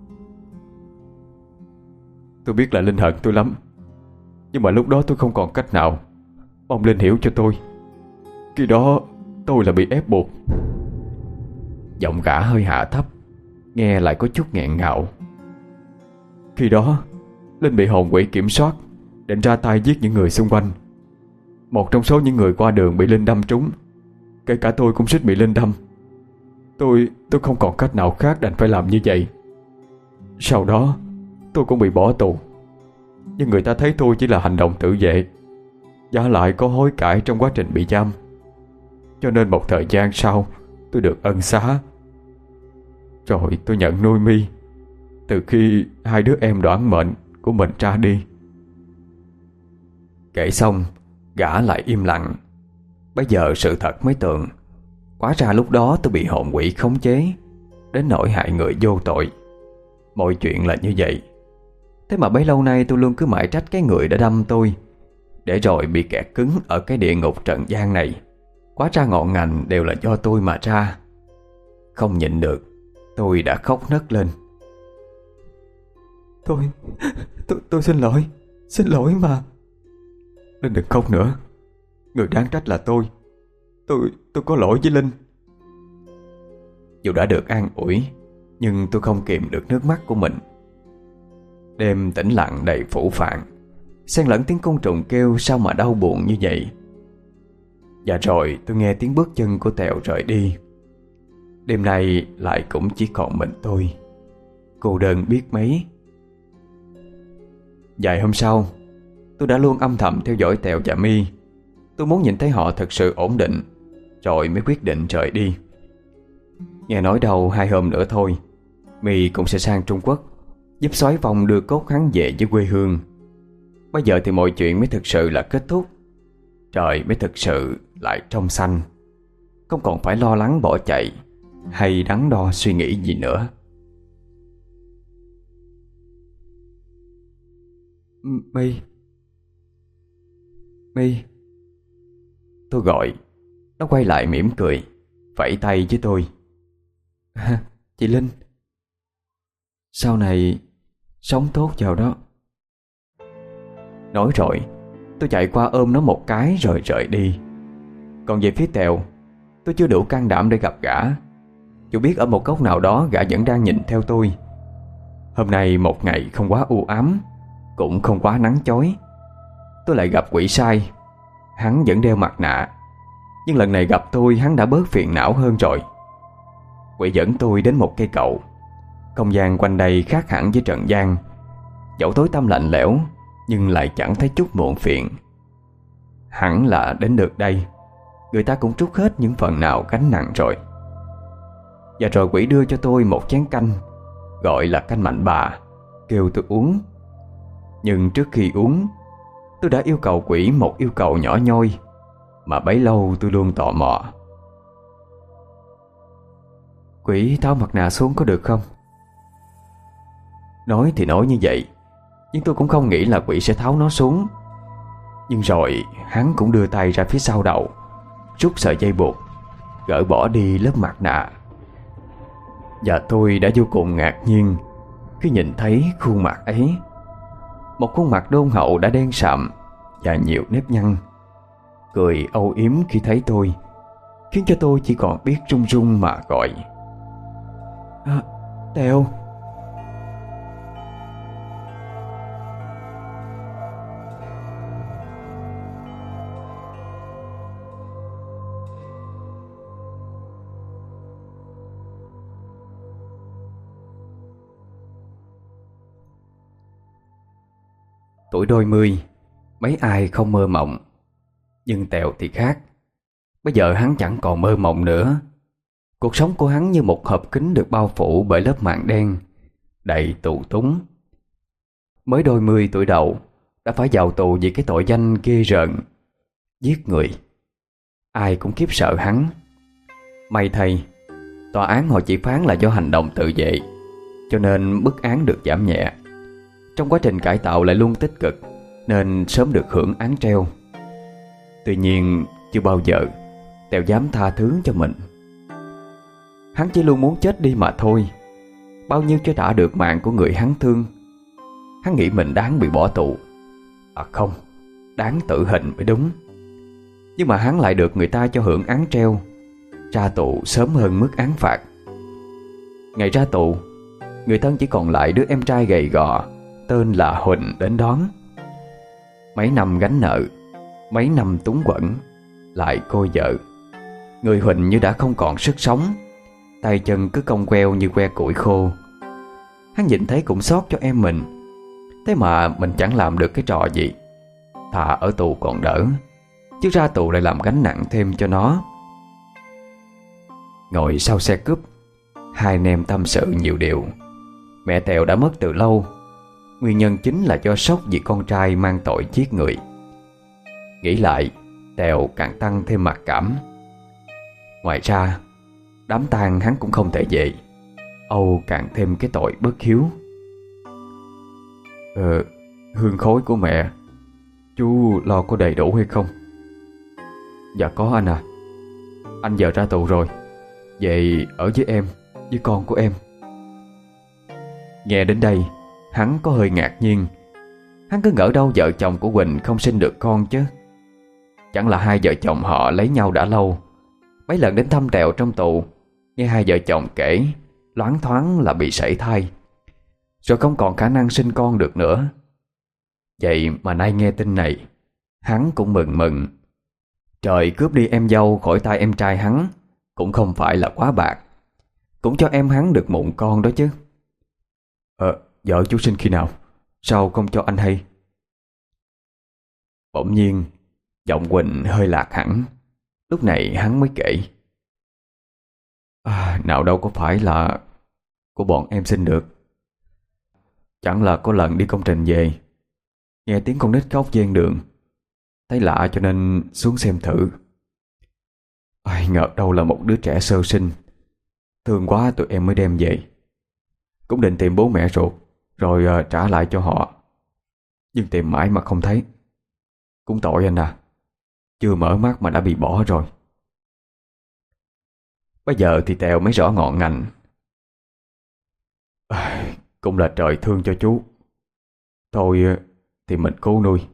Tôi biết là Linh hận tôi lắm, nhưng mà lúc đó tôi không còn cách nào. Mong Linh hiểu cho tôi. Khi đó tôi là bị ép buộc. Giọng gã hơi hạ thấp, nghe lại có chút nghẹn ngào. Khi đó Linh bị hồn quỷ kiểm soát, định ra tay giết những người xung quanh. Một trong số những người qua đường bị Linh đâm trúng. Kể cả tôi cũng suýt bị Linh đâm. Tôi tôi không còn cách nào khác đành phải làm như vậy. Sau đó tôi cũng bị bỏ tù. Nhưng người ta thấy tôi chỉ là hành động tự vệ, vả lại có hối cải trong quá trình bị giam. Cho nên một thời gian sau tôi được ân xá. Rồi tôi nhận nuôi My từ khi hai đứa em đoản mệnh của mình ra đi. Kể xong gã lại im lặng. Bây giờ sự thật mới tường. Hóa ra lúc đó tôi bị hồn quỷ khống chế, đến nỗi hại người vô tội. Mọi chuyện là như vậy. Thế mà bấy lâu nay tôi luôn cứ mãi trách cái người đã đâm tôi, để rồi bị kẹt cứng ở cái địa ngục trần gian này. Hóa ra ngọn ngành đều là do tôi mà ra. Không nhịn được, tôi đã khóc nấc lên. Tôi, tôi, tôi xin lỗi. Xin lỗi mà. Linh đừng khóc nữa. Người đáng trách là tôi. Tôi, tôi có lỗi với Linh. Dù đã được an ủi, nhưng tôi không kìm được nước mắt của mình. Đêm tĩnh lặng đầy phủ phàng, xen lẫn tiếng côn trùng kêu sao mà đau buồn như vậy. Và rồi tôi nghe tiếng bước chân của Tèo rời đi. Đêm nay lại cũng chỉ còn mình tôi, cô đơn biết mấy. Vài hôm sau, tôi đã luôn âm thầm theo dõi Tèo và My. Tôi muốn nhìn thấy họ thật sự ổn định, rồi mới quyết định rời đi. Nghe nói đâu hai hôm nữa thôi, My cũng sẽ sang Trung Quốc, giúp Soái Phong đưa cốt hắn về với quê hương. Bây giờ thì mọi chuyện mới thực sự là kết thúc. Trời mới thực sự lại trong xanh, không còn phải lo lắng bỏ chạy hay đắn đo suy nghĩ gì nữa. My, My. Tôi gọi. Nó quay lại mỉm cười, vẫy tay với tôi. À, chị Linh, sau này sống tốt vào đó. Nói rồi tôi chạy qua ôm nó một cái rồi rời đi. Còn về phía Tèo, tôi chưa đủ can đảm để gặp gã. Dù biết ở một góc nào đó gã vẫn đang nhìn theo tôi. Hôm nay một ngày không quá u ám, cũng không quá nắng chói. Tôi lại gặp quỷ sai. Hắn vẫn đeo mặt nạ, nhưng lần này gặp tôi hắn đã bớt phiền não hơn rồi. Quỷ dẫn tôi đến một cây cầu. Không gian quanh đây khác hẳn với trần gian. Dẫu tối tăm lạnh lẽo, nhưng lại chẳng thấy chút muộn phiền. Hẳn là đến được đây, người ta cũng trút hết những phần nào gánh nặng rồi. Và rồi quỷ đưa cho tôi một chén canh, gọi là canh mạnh bà, kêu tôi uống. Nhưng trước khi uống, tôi đã yêu cầu quỷ một yêu cầu nhỏ nhoi mà bấy lâu tôi luôn tò mò. Quỷ tháo mặt nạ xuống có được không? Nói thì nói như vậy, nhưng tôi cũng không nghĩ là quỷ sẽ tháo nó xuống. Nhưng rồi hắn cũng đưa tay ra phía sau đầu, rút sợi dây buộc, gỡ bỏ đi lớp mặt nạ. Và tôi đã vô cùng ngạc nhiên khi nhìn thấy khuôn mặt ấy. Một khuôn mặt đôn hậu đã đen sạm và nhiều nếp nhăn, cười âu yếm khi thấy tôi, khiến cho tôi chỉ còn biết run run mà gọi: à, Tèo. Tuổi đôi mươi, mấy ai không mơ mộng. Nhưng Tèo thì khác. Bây giờ hắn chẳng còn mơ mộng nữa. Cuộc sống của hắn như một hộp kính được bao phủ bởi lớp màng đen, đầy tù túng. Mới đôi mươi tuổi đầu đã phải vào tù vì cái tội danh ghê rợn, giết người. Ai cũng khiếp sợ hắn. May thay, tòa án họ chỉ phán là do hành động tự vệ, cho nên bức án được giảm nhẹ. Trong quá trình cải tạo lại luôn tích cực, nên sớm được hưởng án treo. Tuy nhiên chưa bao giờ Tèo dám tha thứ cho mình. Hắn chỉ luôn muốn chết đi mà thôi. Bao nhiêu cho đã được mạng của người hắn thương. Hắn nghĩ mình đáng bị bỏ tù. À không, đáng tử hình mới đúng. Nhưng mà hắn lại được người ta cho hưởng án treo, ra tù sớm hơn mức án phạt. Ngày ra tù, người thân chỉ còn lại đứa em trai gầy gò tên là Huỳnh đến đón. Mấy năm gánh nợ, mấy năm túng quẫn, lại cô vợ. Người Huỳnh như đã không còn sức sống, tay chân cứ cong queo như que củi khô. Hắn nhìn thấy cũng xót cho em mình. Thế mà mình chẳng làm được cái trò gì. Thà ở tù còn đỡ, chứ ra tù lại làm gánh nặng thêm cho nó. Ngồi sau xe cướp, hai anh em tâm sự nhiều điều. Mẹ Tèo đã mất từ lâu. Nguyên nhân chính là do sốc vì con trai mang tội giết người. Nghĩ lại, Tèo càng tăng thêm mặc cảm. Ngoài ra, đám tang hắn cũng không thể về. Âu càng thêm cái tội bất hiếu. Ờ, hương khói của mẹ chú lo có đầy đủ hay không? Dạ có anh à. Anh giờ ra tù rồi, về ở với em, với con của em. Nghe đến đây, hắn có hơi ngạc nhiên. Hắn cứ ngỡ đâu vợ chồng của Quỳnh không sinh được con chứ. Chẳng là hai vợ chồng họ lấy nhau đã lâu. Mấy lần đến thăm Tèo trong tù, nghe hai vợ chồng kể, loáng thoáng là bị sảy thai, rồi không còn khả năng sinh con được nữa. Vậy mà nay nghe tin này, hắn cũng mừng mừng. Trời cướp đi em dâu khỏi tay em trai hắn cũng không phải là quá bạc. Cũng cho em hắn được mụn con đó chứ. Ờ, vợ chú sinh khi nào? Sao không cho anh hay? Bỗng nhiên giọng Quỳnh hơi lạc hẳn. Lúc này hắn mới kể: à, nào đâu có phải là của bọn em sinh được. Chẳng là có lần đi công trình về, nghe tiếng con nít khóc ven đường, thấy lạ cho nên xuống xem thử. Ai ngờ đâu là một đứa trẻ sơ sinh. Thương quá tụi em mới đem về. Cũng định tìm bố mẹ ruột rồi uh, trả lại cho họ, nhưng tìm mãi mà không thấy. Cũng tội anh à, chưa mở mắt mà đã bị bỏ rồi. Bây giờ thì Tèo mới rõ ngọn ngành. À, cũng là trời thương cho chú. Thôi thì mình cố nuôi.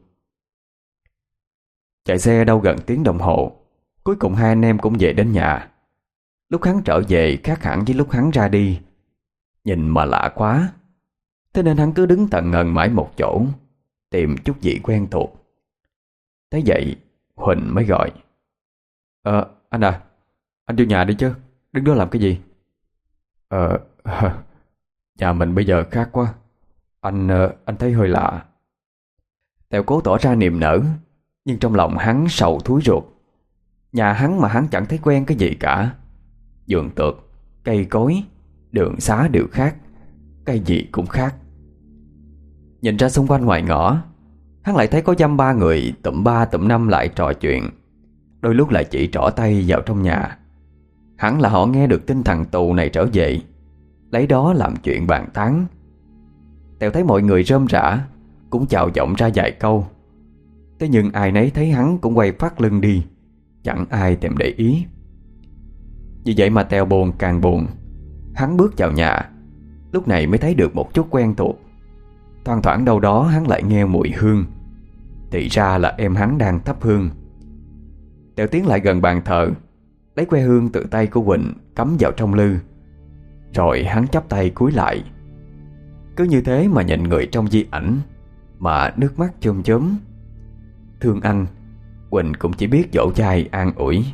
Chạy xe đâu gần tiếng đồng hồ, cuối cùng hai anh em cũng về đến nhà. Lúc hắn trở về khác hẳn với lúc hắn ra đi. Nhìn mà lạ quá, thế nên hắn cứ đứng tần ngần mãi một chỗ, tìm chút gì quen thuộc. Thế vậy Huỳnh mới gọi: Ờ anh à, anh vô nhà đi chứ, đứng đó làm cái gì? Ờ nhà mình bây giờ khác quá. Anh anh thấy hơi lạ. Tèo cố tỏ ra niềm nở, nhưng trong lòng hắn sầu thúi ruột. Nhà hắn mà hắn chẳng thấy quen cái gì cả. Vườn tược, cây cối, đường xá đều khác, cây gì cũng khác. Nhìn ra xung quanh ngoài ngõ, hắn lại thấy có dăm ba người tụm ba tụm năm lại trò chuyện, đôi lúc lại chỉ trỏ tay vào trong nhà. Hẳn là họ nghe được tin thằng tù này trở về, lấy đó làm chuyện bàn tán. Tèo thấy mọi người rơm rã, cũng chào giọng ra vài câu. Thế nhưng ai nấy thấy hắn cũng quay phát lưng đi, chẳng ai thèm để ý. Vì vậy mà Tèo buồn càng buồn. Hắn bước vào nhà, lúc này mới thấy được một chút quen thuộc. Thoang thoảng đâu đó hắn lại nghe mùi hương. Thì ra là em hắn đang thắp hương. Tèo tiến lại gần bàn thờ, lấy que hương từ tay của Quỳnh cắm vào trong lư. Rồi hắn chắp tay cúi lại. Cứ như thế mà nhìn người trong di ảnh mà nước mắt chôm chớm. Thương anh, Quỳnh cũng chỉ biết dỗ chai an ủi.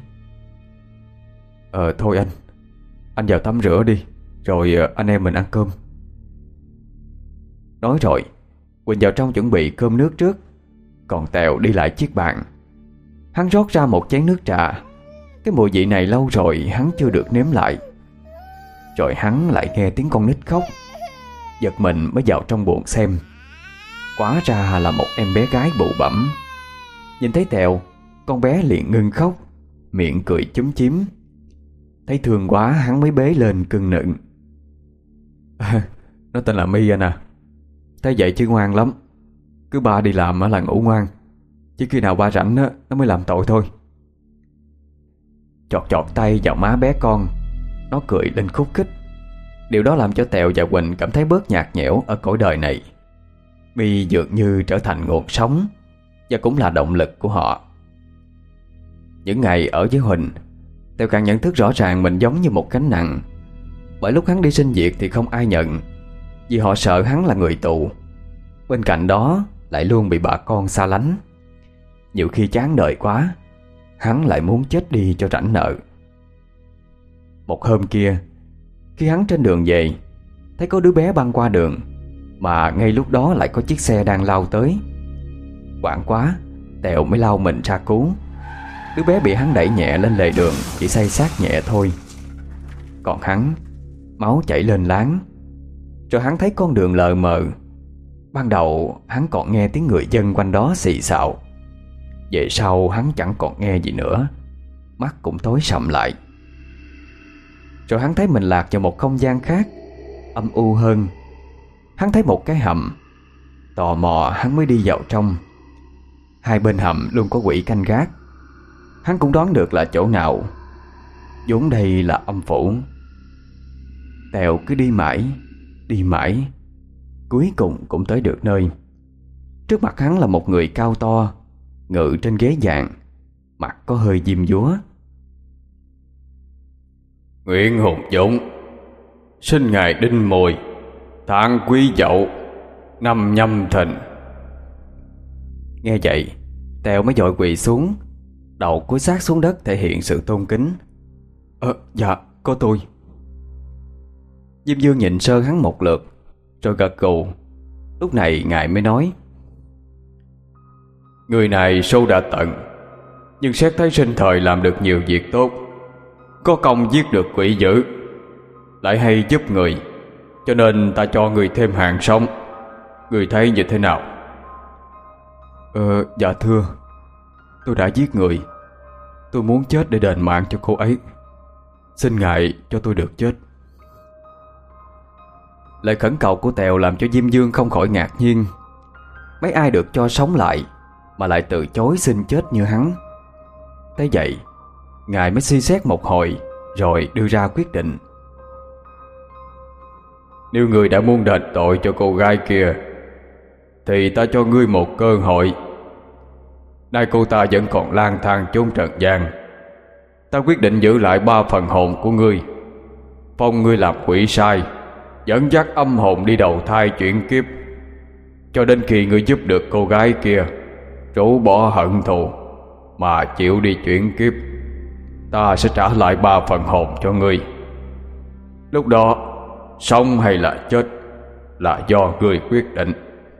Ờ thôi anh Anh vào tắm rửa đi, rồi anh em mình ăn cơm. Nói rồi Quỳnh vào trong chuẩn bị cơm nước trước. Còn Tèo đi lại chiếc bàn. Hắn rót ra một chén nước trà. Cái mùi vị này lâu rồi hắn chưa được nếm lại. Rồi hắn lại nghe tiếng con nít khóc. Giật mình mới vào trong buồng xem. Quá ra là một em bé gái bụ bẫm. Nhìn thấy Tèo, con bé liền ngưng khóc, miệng cười chúm chím. Thấy thương quá hắn mới bế lên cưng nựng. à, Nó tên là My anh à. Thấy vậy chứ ngoan lắm. Cứ ba đi làm là ngủ ngoan, chỉ khi nào ba rảnh nó mới làm tội thôi. Chọt chọt tay vào má bé con, nó cười lên khúc khích. Điều đó làm cho Tèo và Quỳnh cảm thấy bớt nhạt nhẽo ở cõi đời này. My dường như trở thành nguồn sống, và cũng là động lực của họ. Những ngày ở với Huỳnh, Tèo càng nhận thức rõ ràng mình giống như một gánh nặng. Bởi lúc hắn đi xin việc thì không ai nhận, vì họ sợ hắn là người tù. Bên cạnh đó lại luôn bị bà con xa lánh. Nhiều khi chán đời quá, hắn lại muốn chết đi cho rảnh nợ. Một hôm kia, khi hắn trên đường về, thấy có đứa bé băng qua đường, mà ngay lúc đó lại có chiếc xe đang lao tới. Hoảng quá, Tèo mới lao mình ra cứu. Đứa bé bị hắn đẩy nhẹ lên lề đường, chỉ say sát nhẹ thôi. Còn hắn, máu chảy lên láng. Rồi hắn thấy con đường lờ mờ. Ban đầu hắn còn nghe tiếng người dân quanh đó xì xào. Về sau hắn chẳng còn nghe gì nữa, mắt cũng tối sầm lại. Rồi hắn thấy mình lạc vào một không gian khác, âm u hơn. Hắn thấy một cái hầm. Tò mò hắn mới đi vào trong. Hai bên hầm luôn có quỷ canh gác. Hắn cũng đoán được là chỗ nào. vốn đây là âm phủ. Tèo cứ đi mãi, đi mãi, cuối cùng cũng tới được nơi. Trước mặt hắn là một người cao to, ngự trên ghế vàng, mặt có hơi diêm dúa. Nguyện hùng dũng, sinh ngày đinh mùi, tháng quý dậu, năm nhâm thìn. Nghe vậy, Tèo mới vội quỳ xuống, đầu cúi sát xuống đất thể hiện sự tôn kính. Ờ, dạ, có tôi. Diêm Dương nhìn sơ hắn một lượt, rồi gật gù. Lúc này ngài mới nói: Người này sâu đã tận, nhưng xét thấy sinh thời làm được nhiều việc tốt, có công giết được quỷ dữ, lại hay giúp người, cho nên ta cho người thêm hàng sống. Người thấy như thế nào? Ờ, dạ thưa, tôi đã giết người. Tôi muốn chết để đền mạng cho cô ấy. Xin ngài cho tôi được chết. Lời khẩn cầu của Tèo làm cho Diêm Dương không khỏi ngạc nhiên. Mấy ai được cho sống lại mà lại từ chối xin chết như hắn. Thế vậy, ngài mới suy xét một hồi, rồi đưa ra quyết định. Nếu người đã muốn đền tội cho cô gái kia, thì ta cho ngươi một cơ hội. Nay cô ta vẫn còn lang thang chốn trần gian, ta quyết định giữ lại ba phần hồn của ngươi, phong ngươi làm quỷ sai, dẫn dắt âm hồn đi đầu thai chuyển kiếp, cho đến khi ngươi giúp được cô gái kia rũ bỏ hận thù mà chịu đi chuyển kiếp. Ta sẽ trả lại ba phần hồn cho ngươi. Lúc đó, sống hay là chết là do ngươi quyết định.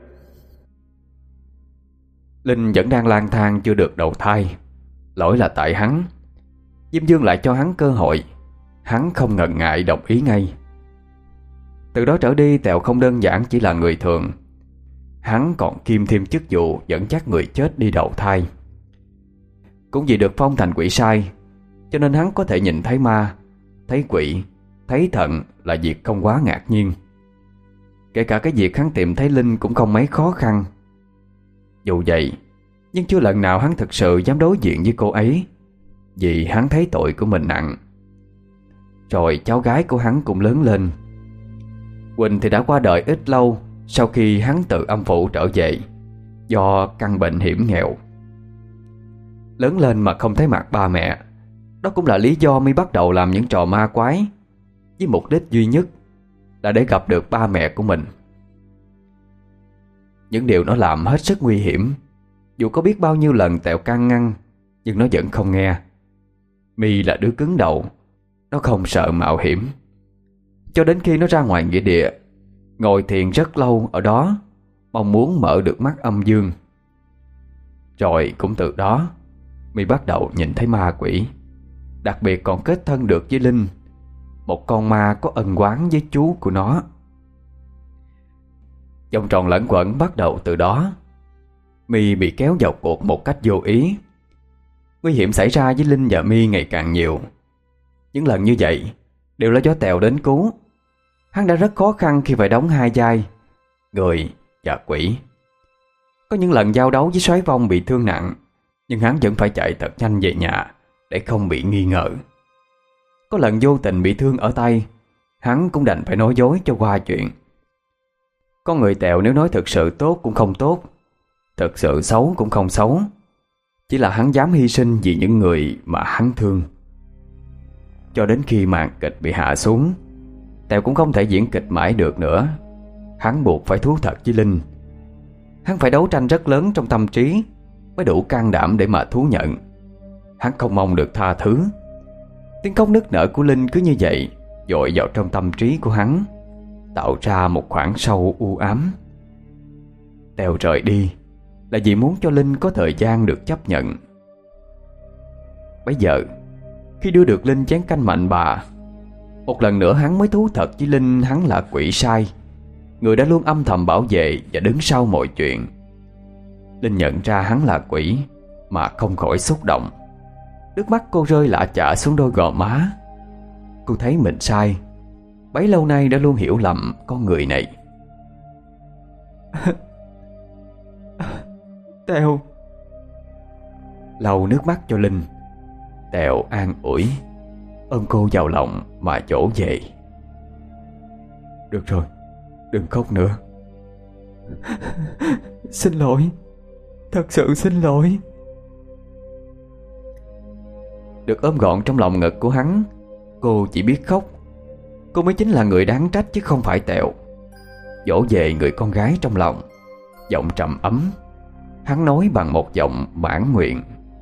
Linh vẫn đang lang thang chưa được đầu thai, lỗi là tại hắn. Diêm Dương lại cho hắn cơ hội. Hắn không ngần ngại đồng ý ngay. Từ đó trở đi, Tèo không đơn giản chỉ là người thường. Hắn còn kiêm thêm chức vụ dẫn dắt người chết đi đầu thai. Cũng vì được phong thành quỷ sai, cho nên hắn có thể nhìn thấy ma, thấy quỷ, thấy thần là việc không quá ngạc nhiên. Kể cả cái việc hắn tìm thấy Linh cũng không mấy khó khăn. Dù vậy, nhưng chưa lần nào hắn thực sự dám đối diện với cô ấy, vì hắn thấy tội của mình nặng. Rồi cháu gái của hắn cũng lớn lên. Quỳnh thì đã qua đời ít lâu sau khi hắn từ âm phủ trở về, do căn bệnh hiểm nghèo. Lớn lên mà không thấy mặt ba mẹ, đó cũng là lý do My bắt đầu làm những trò ma quái, với mục đích duy nhất là để gặp được ba mẹ của mình. Những điều nó làm hết sức nguy hiểm. Dù có biết bao nhiêu lần Tèo can ngăn, nhưng nó vẫn không nghe. My là đứa cứng đầu, nó không sợ mạo hiểm. Cho đến khi nó ra ngoài nghĩa địa, ngồi thiền rất lâu ở đó, mong muốn mở được mắt âm dương. Rồi cũng từ đó My bắt đầu nhìn thấy ma quỷ, đặc biệt còn kết thân được với Linh, một con ma có ân oán với chú của nó. Vòng tròn lẫn quẩn bắt đầu từ đó. My bị kéo vào cuộc một cách vô ý. Nguy hiểm xảy ra với Linh và My ngày càng nhiều. Những lần như vậy đều là do Tèo đến cứu. Hắn đã rất khó khăn khi phải đóng hai vai, người và quỷ. Có những lần giao đấu với Soái Phong bị thương nặng, nhưng hắn vẫn phải chạy thật nhanh về nhà để không bị nghi ngờ. Có lần vô tình bị thương ở tay, hắn cũng đành phải nói dối cho qua chuyện. Con người Tèo nếu nói thực sự tốt cũng không tốt, thực sự xấu cũng không xấu. Chỉ là hắn dám hy sinh vì những người mà hắn thương. Cho đến khi màn kịch bị hạ xuống, Tèo cũng không thể diễn kịch mãi được nữa. Hắn buộc phải thú thật với Linh. Hắn phải đấu tranh rất lớn trong tâm trí mới đủ can đảm để mà thú nhận. Hắn không mong được tha thứ. Tiếng khóc nức nở của Linh cứ như vậy dội vào trong tâm trí của hắn, tạo ra một khoảng sâu u ám. Tèo rời đi là vì muốn cho Linh có thời gian được chấp nhận. Bây giờ, khi đưa được Linh chén canh mạnh bà, một lần nữa hắn mới thú thật với Linh hắn là quỷ sai, người đã luôn âm thầm bảo vệ và đứng sau mọi chuyện. Linh nhận ra hắn là quỷ mà không khỏi xúc động. Nước mắt cô rơi lạ chả xuống đôi gò má. Cô thấy mình sai, bấy lâu nay đã luôn hiểu lầm con người này. Tèo. Lau nước mắt cho Linh, Tèo an ủi, ôm cô vào lòng mà dỗ về. Được rồi, đừng khóc nữa. Xin lỗi, thật sự xin lỗi. Được ôm gọn trong lòng ngực của hắn, cô chỉ biết khóc. Cô mới chính là người đáng trách chứ không phải Tèo. Dỗ về người con gái trong lòng, giọng trầm ấm, hắn nói bằng một giọng mãn nguyện.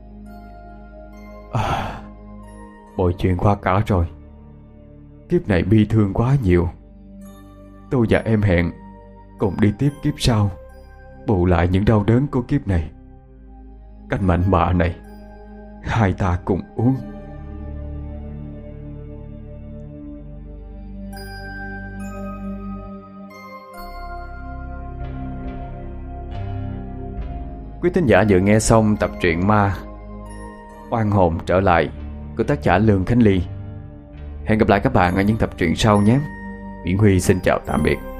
À, mọi chuyện qua cả rồi. Kiếp này bi thương quá nhiều. Tôi và em hẹn cùng đi tiếp kiếp sau, bù lại những đau đớn của kiếp này. Canh mạnh bạ này hai ta cùng uống. Quý thính giả vừa nghe xong tập truyện ma Oan hồn trở lại của tác giả Lương Khánh Ly. Hẹn gặp lại các bạn ở những tập truyện sau nhé. Nguyễn Huy xin chào tạm biệt.